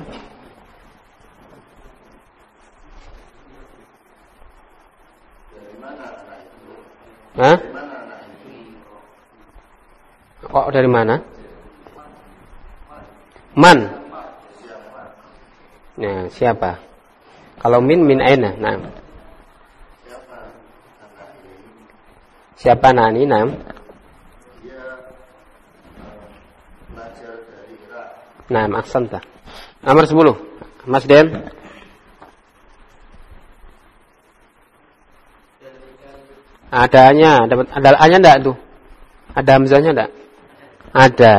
Hah? Kok dari mana? Man. Nah, siapa? Kalau min aina? Nah. Siapa nani? Nah. Nah, aksanta. Nomor 10. Mas Den. Adanya, ada A-nya enggak tuh? Ada hamzahnya enggak? Ada.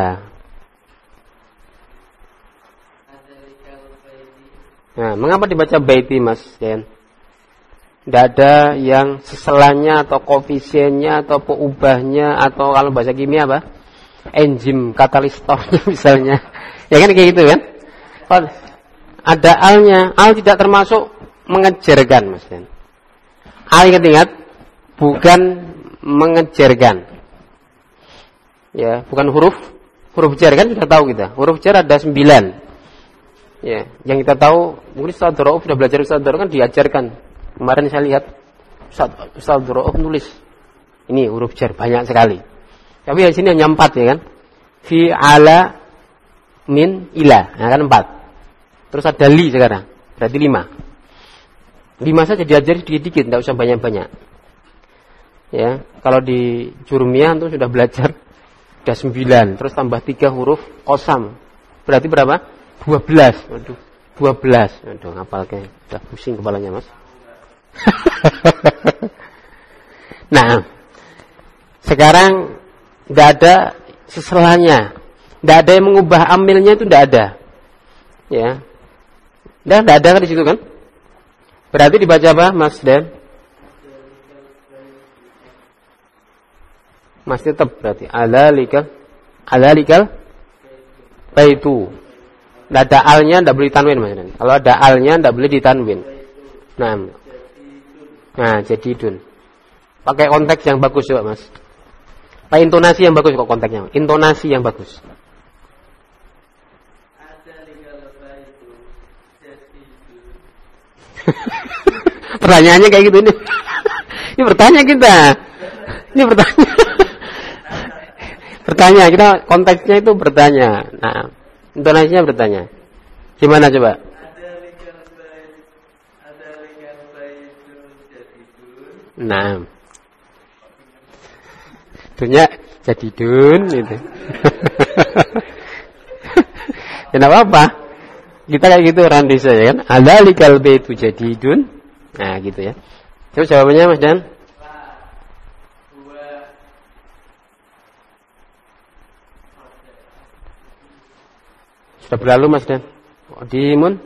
Nah, mengapa dibaca baiti, Mas Den? Tidak ada yang seselahnya atau koefisiennya atau peubahnya atau kalau bahasa kimia apa? Enzim katalistornya misalnya. Ya kan kayak gitu kan? Kalau ada alnya, al tidak termasuk mengejarkan, Mas Den. Al ingat bukan mengejarkan. Ya, bukan huruf jar kan sudah tahu kita. Huruf jar ada 9. Ya, yang kita tahu mungkin Ustaz Rauf sudah belajar Ustaz Rauf kan diajarkan. Kemarin saya lihat Ustaz Rauf nulis. Ini huruf jar banyak sekali. Tapi di sini hanya 4 ya kan? Fi ala min ila. Nah, kan 4. Terus ada li sekarang. Berarti 5. 5 saja diajari sedikit-sedikit, enggak usah banyak-banyak. Ya, kalau di Jurumiyah itu sudah belajar sudah 9, terus tambah 3 huruf qasam. Berarti berapa? 12. Waduh, 12. Waduh, ngapalnya udah pusing kepalanya, Mas. Nah, sekarang tidak ada seselahnya, tidak ada yang mengubah amilnya, itu tidak ada. Ya, tidak ada kan di situ kan? Berarti dibaca apa, Mas Den? Mas tetap berarti alalikal baitu. Tidak ada alnya, tidak boleh ditanwin, Mas Den. Kalau ada alnya, tidak boleh ditanwin. Nah, jadidun. Pakai konteks yang bagus coba, Mas. Pakai intonasi yang bagus kok konteksnya. Intonasi yang bagus. Pertanyaannya kayak gitu ini. Ini bertanya kita. Ini bertanya. Bertanya, kita konteksnya itu bertanya. Nah, intonasinya bertanya. Gimana coba? Nah, dunia jadi dun gitu. Kenapa apa? Kita kayak gitu orang desa ya kan? Adalikal baitu jadi dun. Nah, gitu ya. Terus jawabannya Mas Dan? Sudah berlalu Mas Dan. Qadimun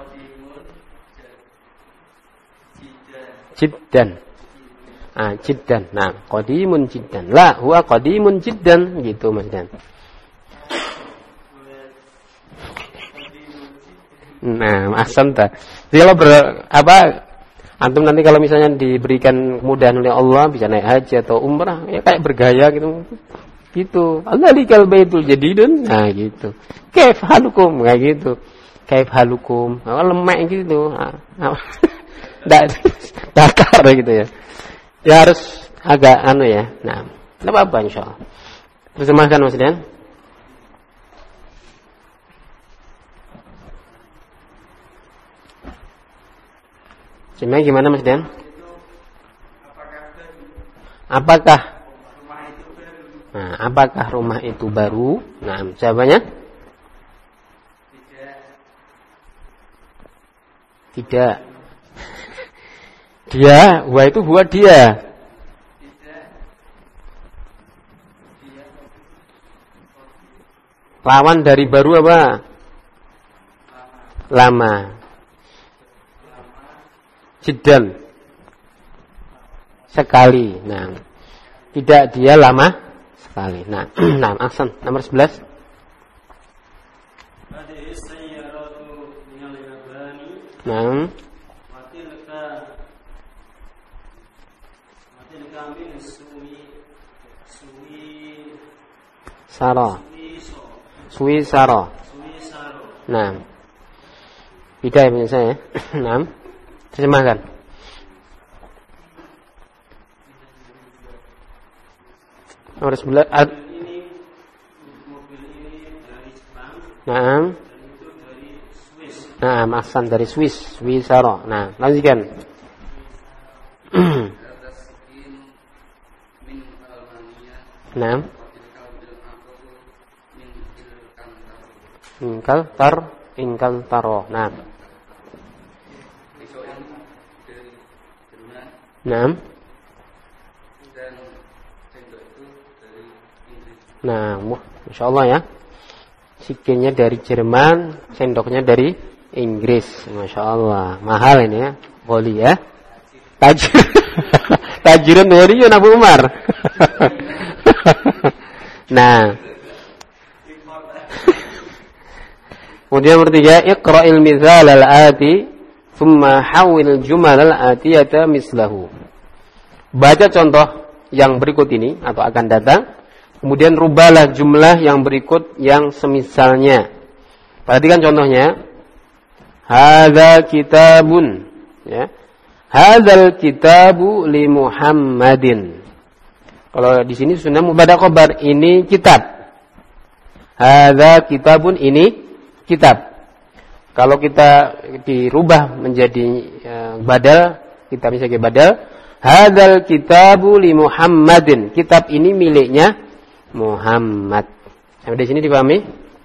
jiddan. Ah, jiddan. Nah, qadimun jiddan. La huwa qadimun jiddan gitu Mas Dan. Nah, ahsanta. Jadi kalau antum nanti kalau misalnya diberikan kemudahan oleh Allah bisa naik haji atau umrah, ya kayak bergaya gitu. Gitu. Allalikal baitul jadidun. Nah, gitu. Kaif halukum kayak gitu. Kaif halukum. Nah, lemek gitu. Dakar gitu ya. Ya harus agak ya. Nah, enggak apa-apa insyaallah. Terjemahkan Mas Dan. Gimana gimana Mas Dan? Apakah rumah itu baru? Nah, jawabannya? Tidak. Dia, huwa itu huwa dia. Lawan dari baru apa? Lama. Jiddan. Sekali. Nah, tidak dia lama sekali. Nah, nah, aksan nomor 11. Nah. Saro. Suwi saro. Nah. Beda ya saya. Nah. Terjemahkan. Nomor 11. Naam. Naam, ahsan dari Swiss, Swisaro. Nah, lanjutkan. Naam. Ingkal taro. Nah. Naam. Nah, Masya Allah ya. Sikinnya dari Jerman, sendoknya dari Inggris. Masya Allah. Mahal ini ya. Goli ya. Tajirun wali ya Abu Umar. Nah. Kemudian bertiga, iqra'il mithal al-ati thumma hawil jumal al-atiyata mislahu. Baca contoh yang berikut ini atau akan datang. Kemudian rubahlah jumlah yang berikut yang semisalnya. Perhatikan contohnya. Hadza kitabun. Ya. Hadzal kitabu li Muhammadin. Kalau di sini sunnah mubtada khabar, ini kitab. Hadza kitabun, ini kitab. Kalau kita dirubah menjadi badal, kitabnya sebagai badal. Hadzal kitabu li Muhammadin. Kitab ini miliknya Muhammad. Sampai di sini dipahami?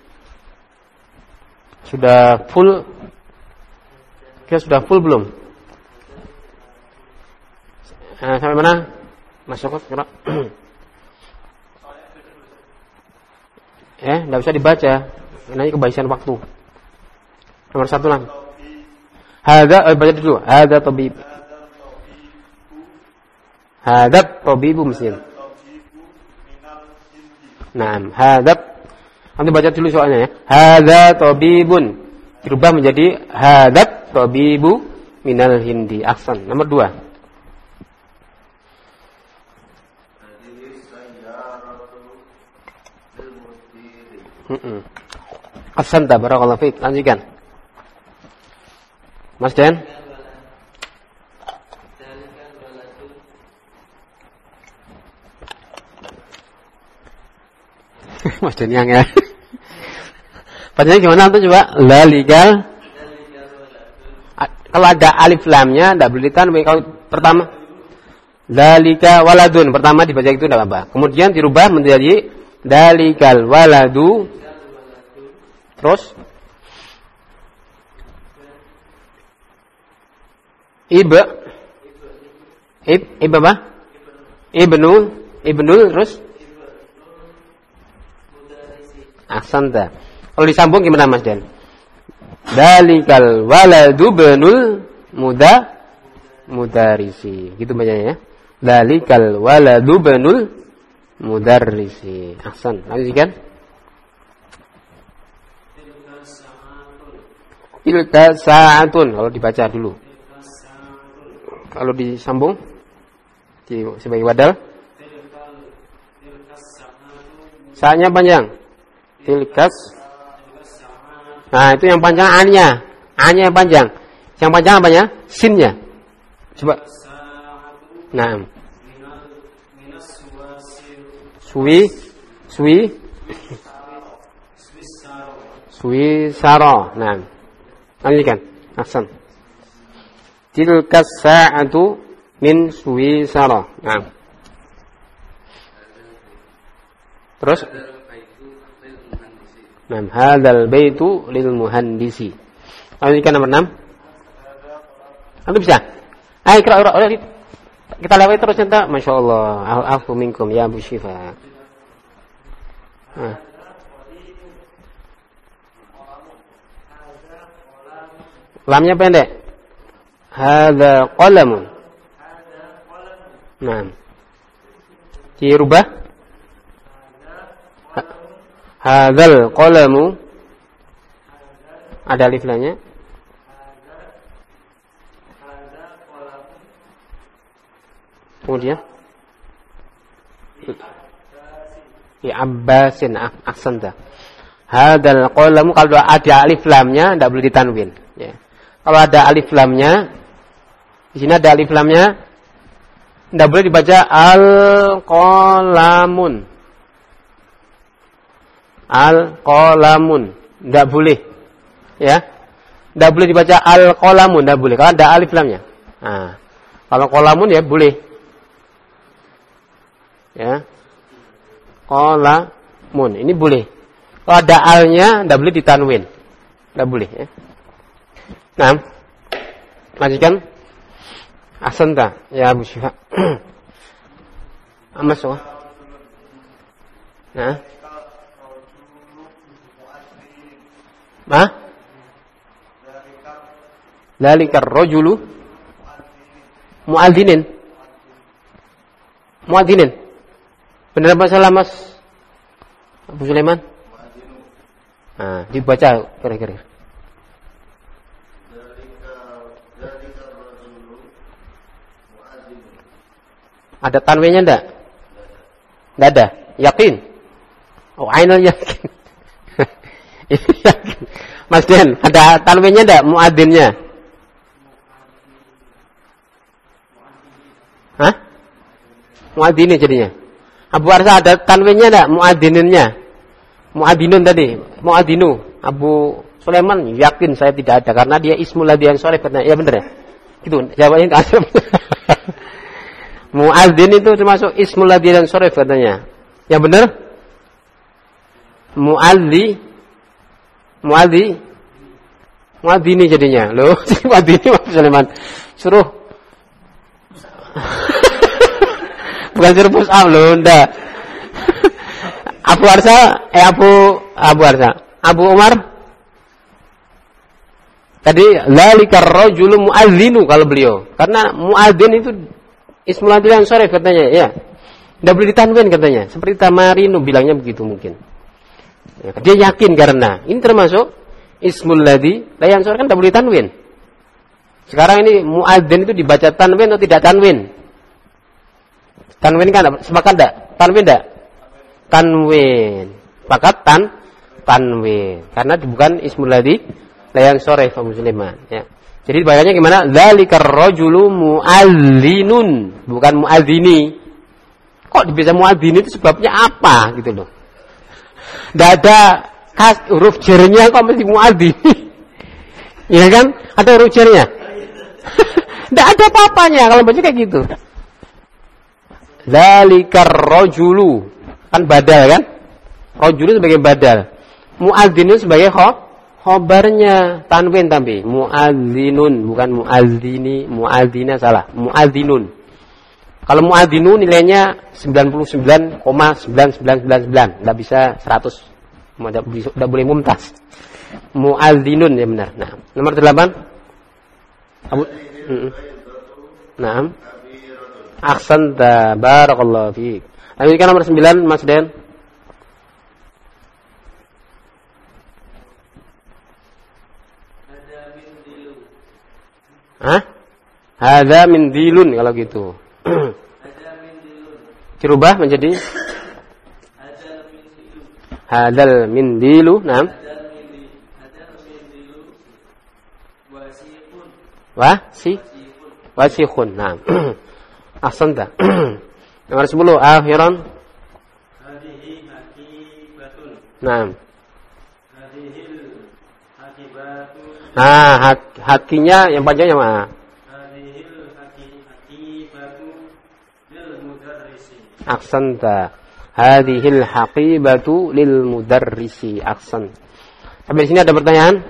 Sudah full? Kira sudah full belum? Sampai mana? Masuk kira? Enggak bisa dibaca. Ini kebaisian waktu. Nomor 1 lah. Hadza, baca dulu. Hadza tabib. Hadza tabibu mesin. Naam, hadza. Nanti baca dulu soalnya ya. Hadza tabibun. Dirubah menjadi hadza tabibu minal hindi. Aksan. Nomor 2. Ahsanta, barakallahu fiik. Lanjutkan. Mas Den. Mas Den yang ya. Bacanya gimana tuh coba? Lalikal. Kalau ada alif lamnya enggak boleh ditanwin. Kalau pertama dalika waladun, pertama dibaca itu enggak apa-apa. Kemudian dirubah menjadi dalikal waladu. Terus Iba apa? Ibnul terus Ahsanta. Kalau disambung gimana Mas Dan? Dalikal waladu benul mudarisi. Gitu bacanya ya. Dalikal waladu benul mudarisi. Ahsan. Lanjutkan. Tilka sa'atun. Kalau dibaca dulu. Kalau disambung sebagai wadal. Sa'nya panjang. Tilkas. Nah, itu yang panjang A-nya. A-nya yang panjang. Yang panjang apanya? Sin-nya. Coba. Nah. Saro. Nah. Lanjutkan. Ahsan. Tilkas sa'atu min Swisaro. Nah. Terus nah, hadzal baitu lil muhandisi. Lanjutkan nomor 6. Antum bisa? Ayo ikra. Kita lewat terus entah. Masyaallah. Al-afu minkum ya Bu Syifa. Nah. Lamnya pendek. Hadza qalamun. Nah. Dirubah. Hadzal qalamu. Ada alif lamnya. Kemudian ya Abbasin ahsanta. Hadzal qalamu, kalau ada alif lamnya enggak boleh ditanwin ya. Kalau ada alif lamnya, di sini ada alif lamnya, enggak boleh dibaca al-qalamun. Al-qalamun. Tidak boleh. Ya. Tidak boleh dibaca al-qalamun, tidak boleh. Kalau ada alif lamnya. Nah, kalau qalamun ya boleh. Ya. Qalamun. Ini boleh. Kalau ada alnya, tidak boleh ditanwin. Tidak boleh. Ya. Nah, lanjutkan. Ahsanta. Ya Abu Syifa. Masuk. Nah. Ma? Dalikar rajulu muadzinin. Muadzinin. Benar masalah Mas Abu Sulaiman? Nah, dibaca kira-kira. Ada tanwinnya enggak? Enggak ada. Yakin? Oh, ainul yakin. Yakin. Mas Den, ada tanwinnya enggak muadzinnya? Hah? Muadzinin jadinya. Abu Arsa ada tanwinnya enggak muadzininnya? Muadzinun tadi, muadzinu. Abu Sulaiman yakin saya tidak ada karena dia ismul ladzi yang sharif katanya. Ya benar ya? Gitu, jawabannya enggak ada. Muadzin itu termasuk ismul ladzi yang sharif katanya. Yang benar? Muadzini jadinya. Loh, muadzini Abu Sulaiman. Suruh bukan suruh push up loh, enggak. Abu Arsa, Abu Arsa. Abu Umar tadi lalikar rajulu muadzinu kalau beliau. Karena muadzin itu ismul ladzi yang sharif katanya, ya. Enggak boleh ditanwin katanya. Seperti Tamarinu bilangnya begitu mungkin. Ya, dia yakin karena ini termasuk ismul ladzi yang sharif kan enggak boleh tanwin. Sekarang ini muadzin itu dibaca tanwin atau tidak tanwin? Tanwin kan sepakat enggak? Tanwin enggak? Tanwin. Sepakat tanwin. Karena bukan ismul ladzi yang sharif Abu Sulaiman, ya. Jadi bacanya gimana? Dzalikar rajulu muadzinun, bukan muadzini. Kok bisa muadzini itu sebabnya apa gitu loh. Enggak ada huruf jernya kok mesti muadzini. Ya kan? Ada huruf jernya? Enggak ada apa-apanya kalau baca kayak gitu. Dzalikar rajulu kan badal kan? Rajulu sebagai badal. Muadzinu sebagai khobarnya, tanwin tapi muadzinun bukan muadzini, muadzina salah, muadzinun. Kalau muadzinu nilainya 99,9999, enggak bisa 100. Enggak boleh mumtaz. Muadzinun ya benar. Nah, nomor 8. Naam. Ahsanta, barakallahu fiik. Lanjutkan nomor 9 Mas Den. Hah? Hadza min dilun kalau gitu. Dirubah menjadi hadal min dilu. Naam. Wasikhun. Naam. Ahsanta. Nomor 10 akhiran. Hadhihi haqibatun. Naam. Hadhihil haqibatu. Nah, hakinya yang panjangnya mana? Hadhihil haqibatu lil mudarrisi. Ahsanta. Hadhihil haqibatu lil mudarrisi. Ahsan. Sampai sini ada pertanyaan?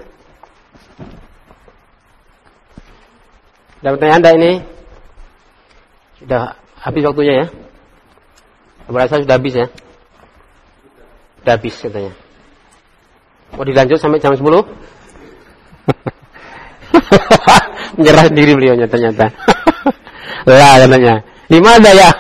Ada pertanyaan enggak ini? Sudah habis waktunya ya? Berasa sudah habis ya? Sudah habis katanya. Mau dilanjut sampai jam 10? Menyerah sendiri beliau ternyata. Lah katanya. Di mana ya?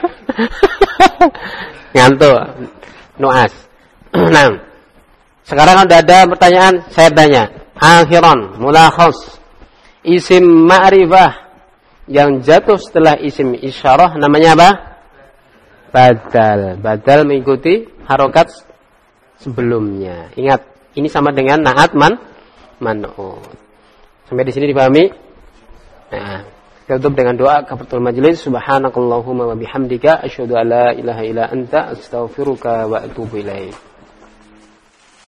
Ngantuk. Nuas. Nah. Sekarang udah ada pertanyaan, saya tanya. Akhiran, mulakhas. Isim ma'rifah yang jatuh setelah isim isyarah namanya apa? Badal. Badal mengikuti harokat sebelumnya. Ingat, ini sama dengan na'at man'ut. Sampai di sini dipahami? Nah, kita tutup dengan doa kafaratul majlis. Subhanakallahumma wa bihamdika asyhadu an la ilaha illa anta astaghfiruka wa atubu ilaik.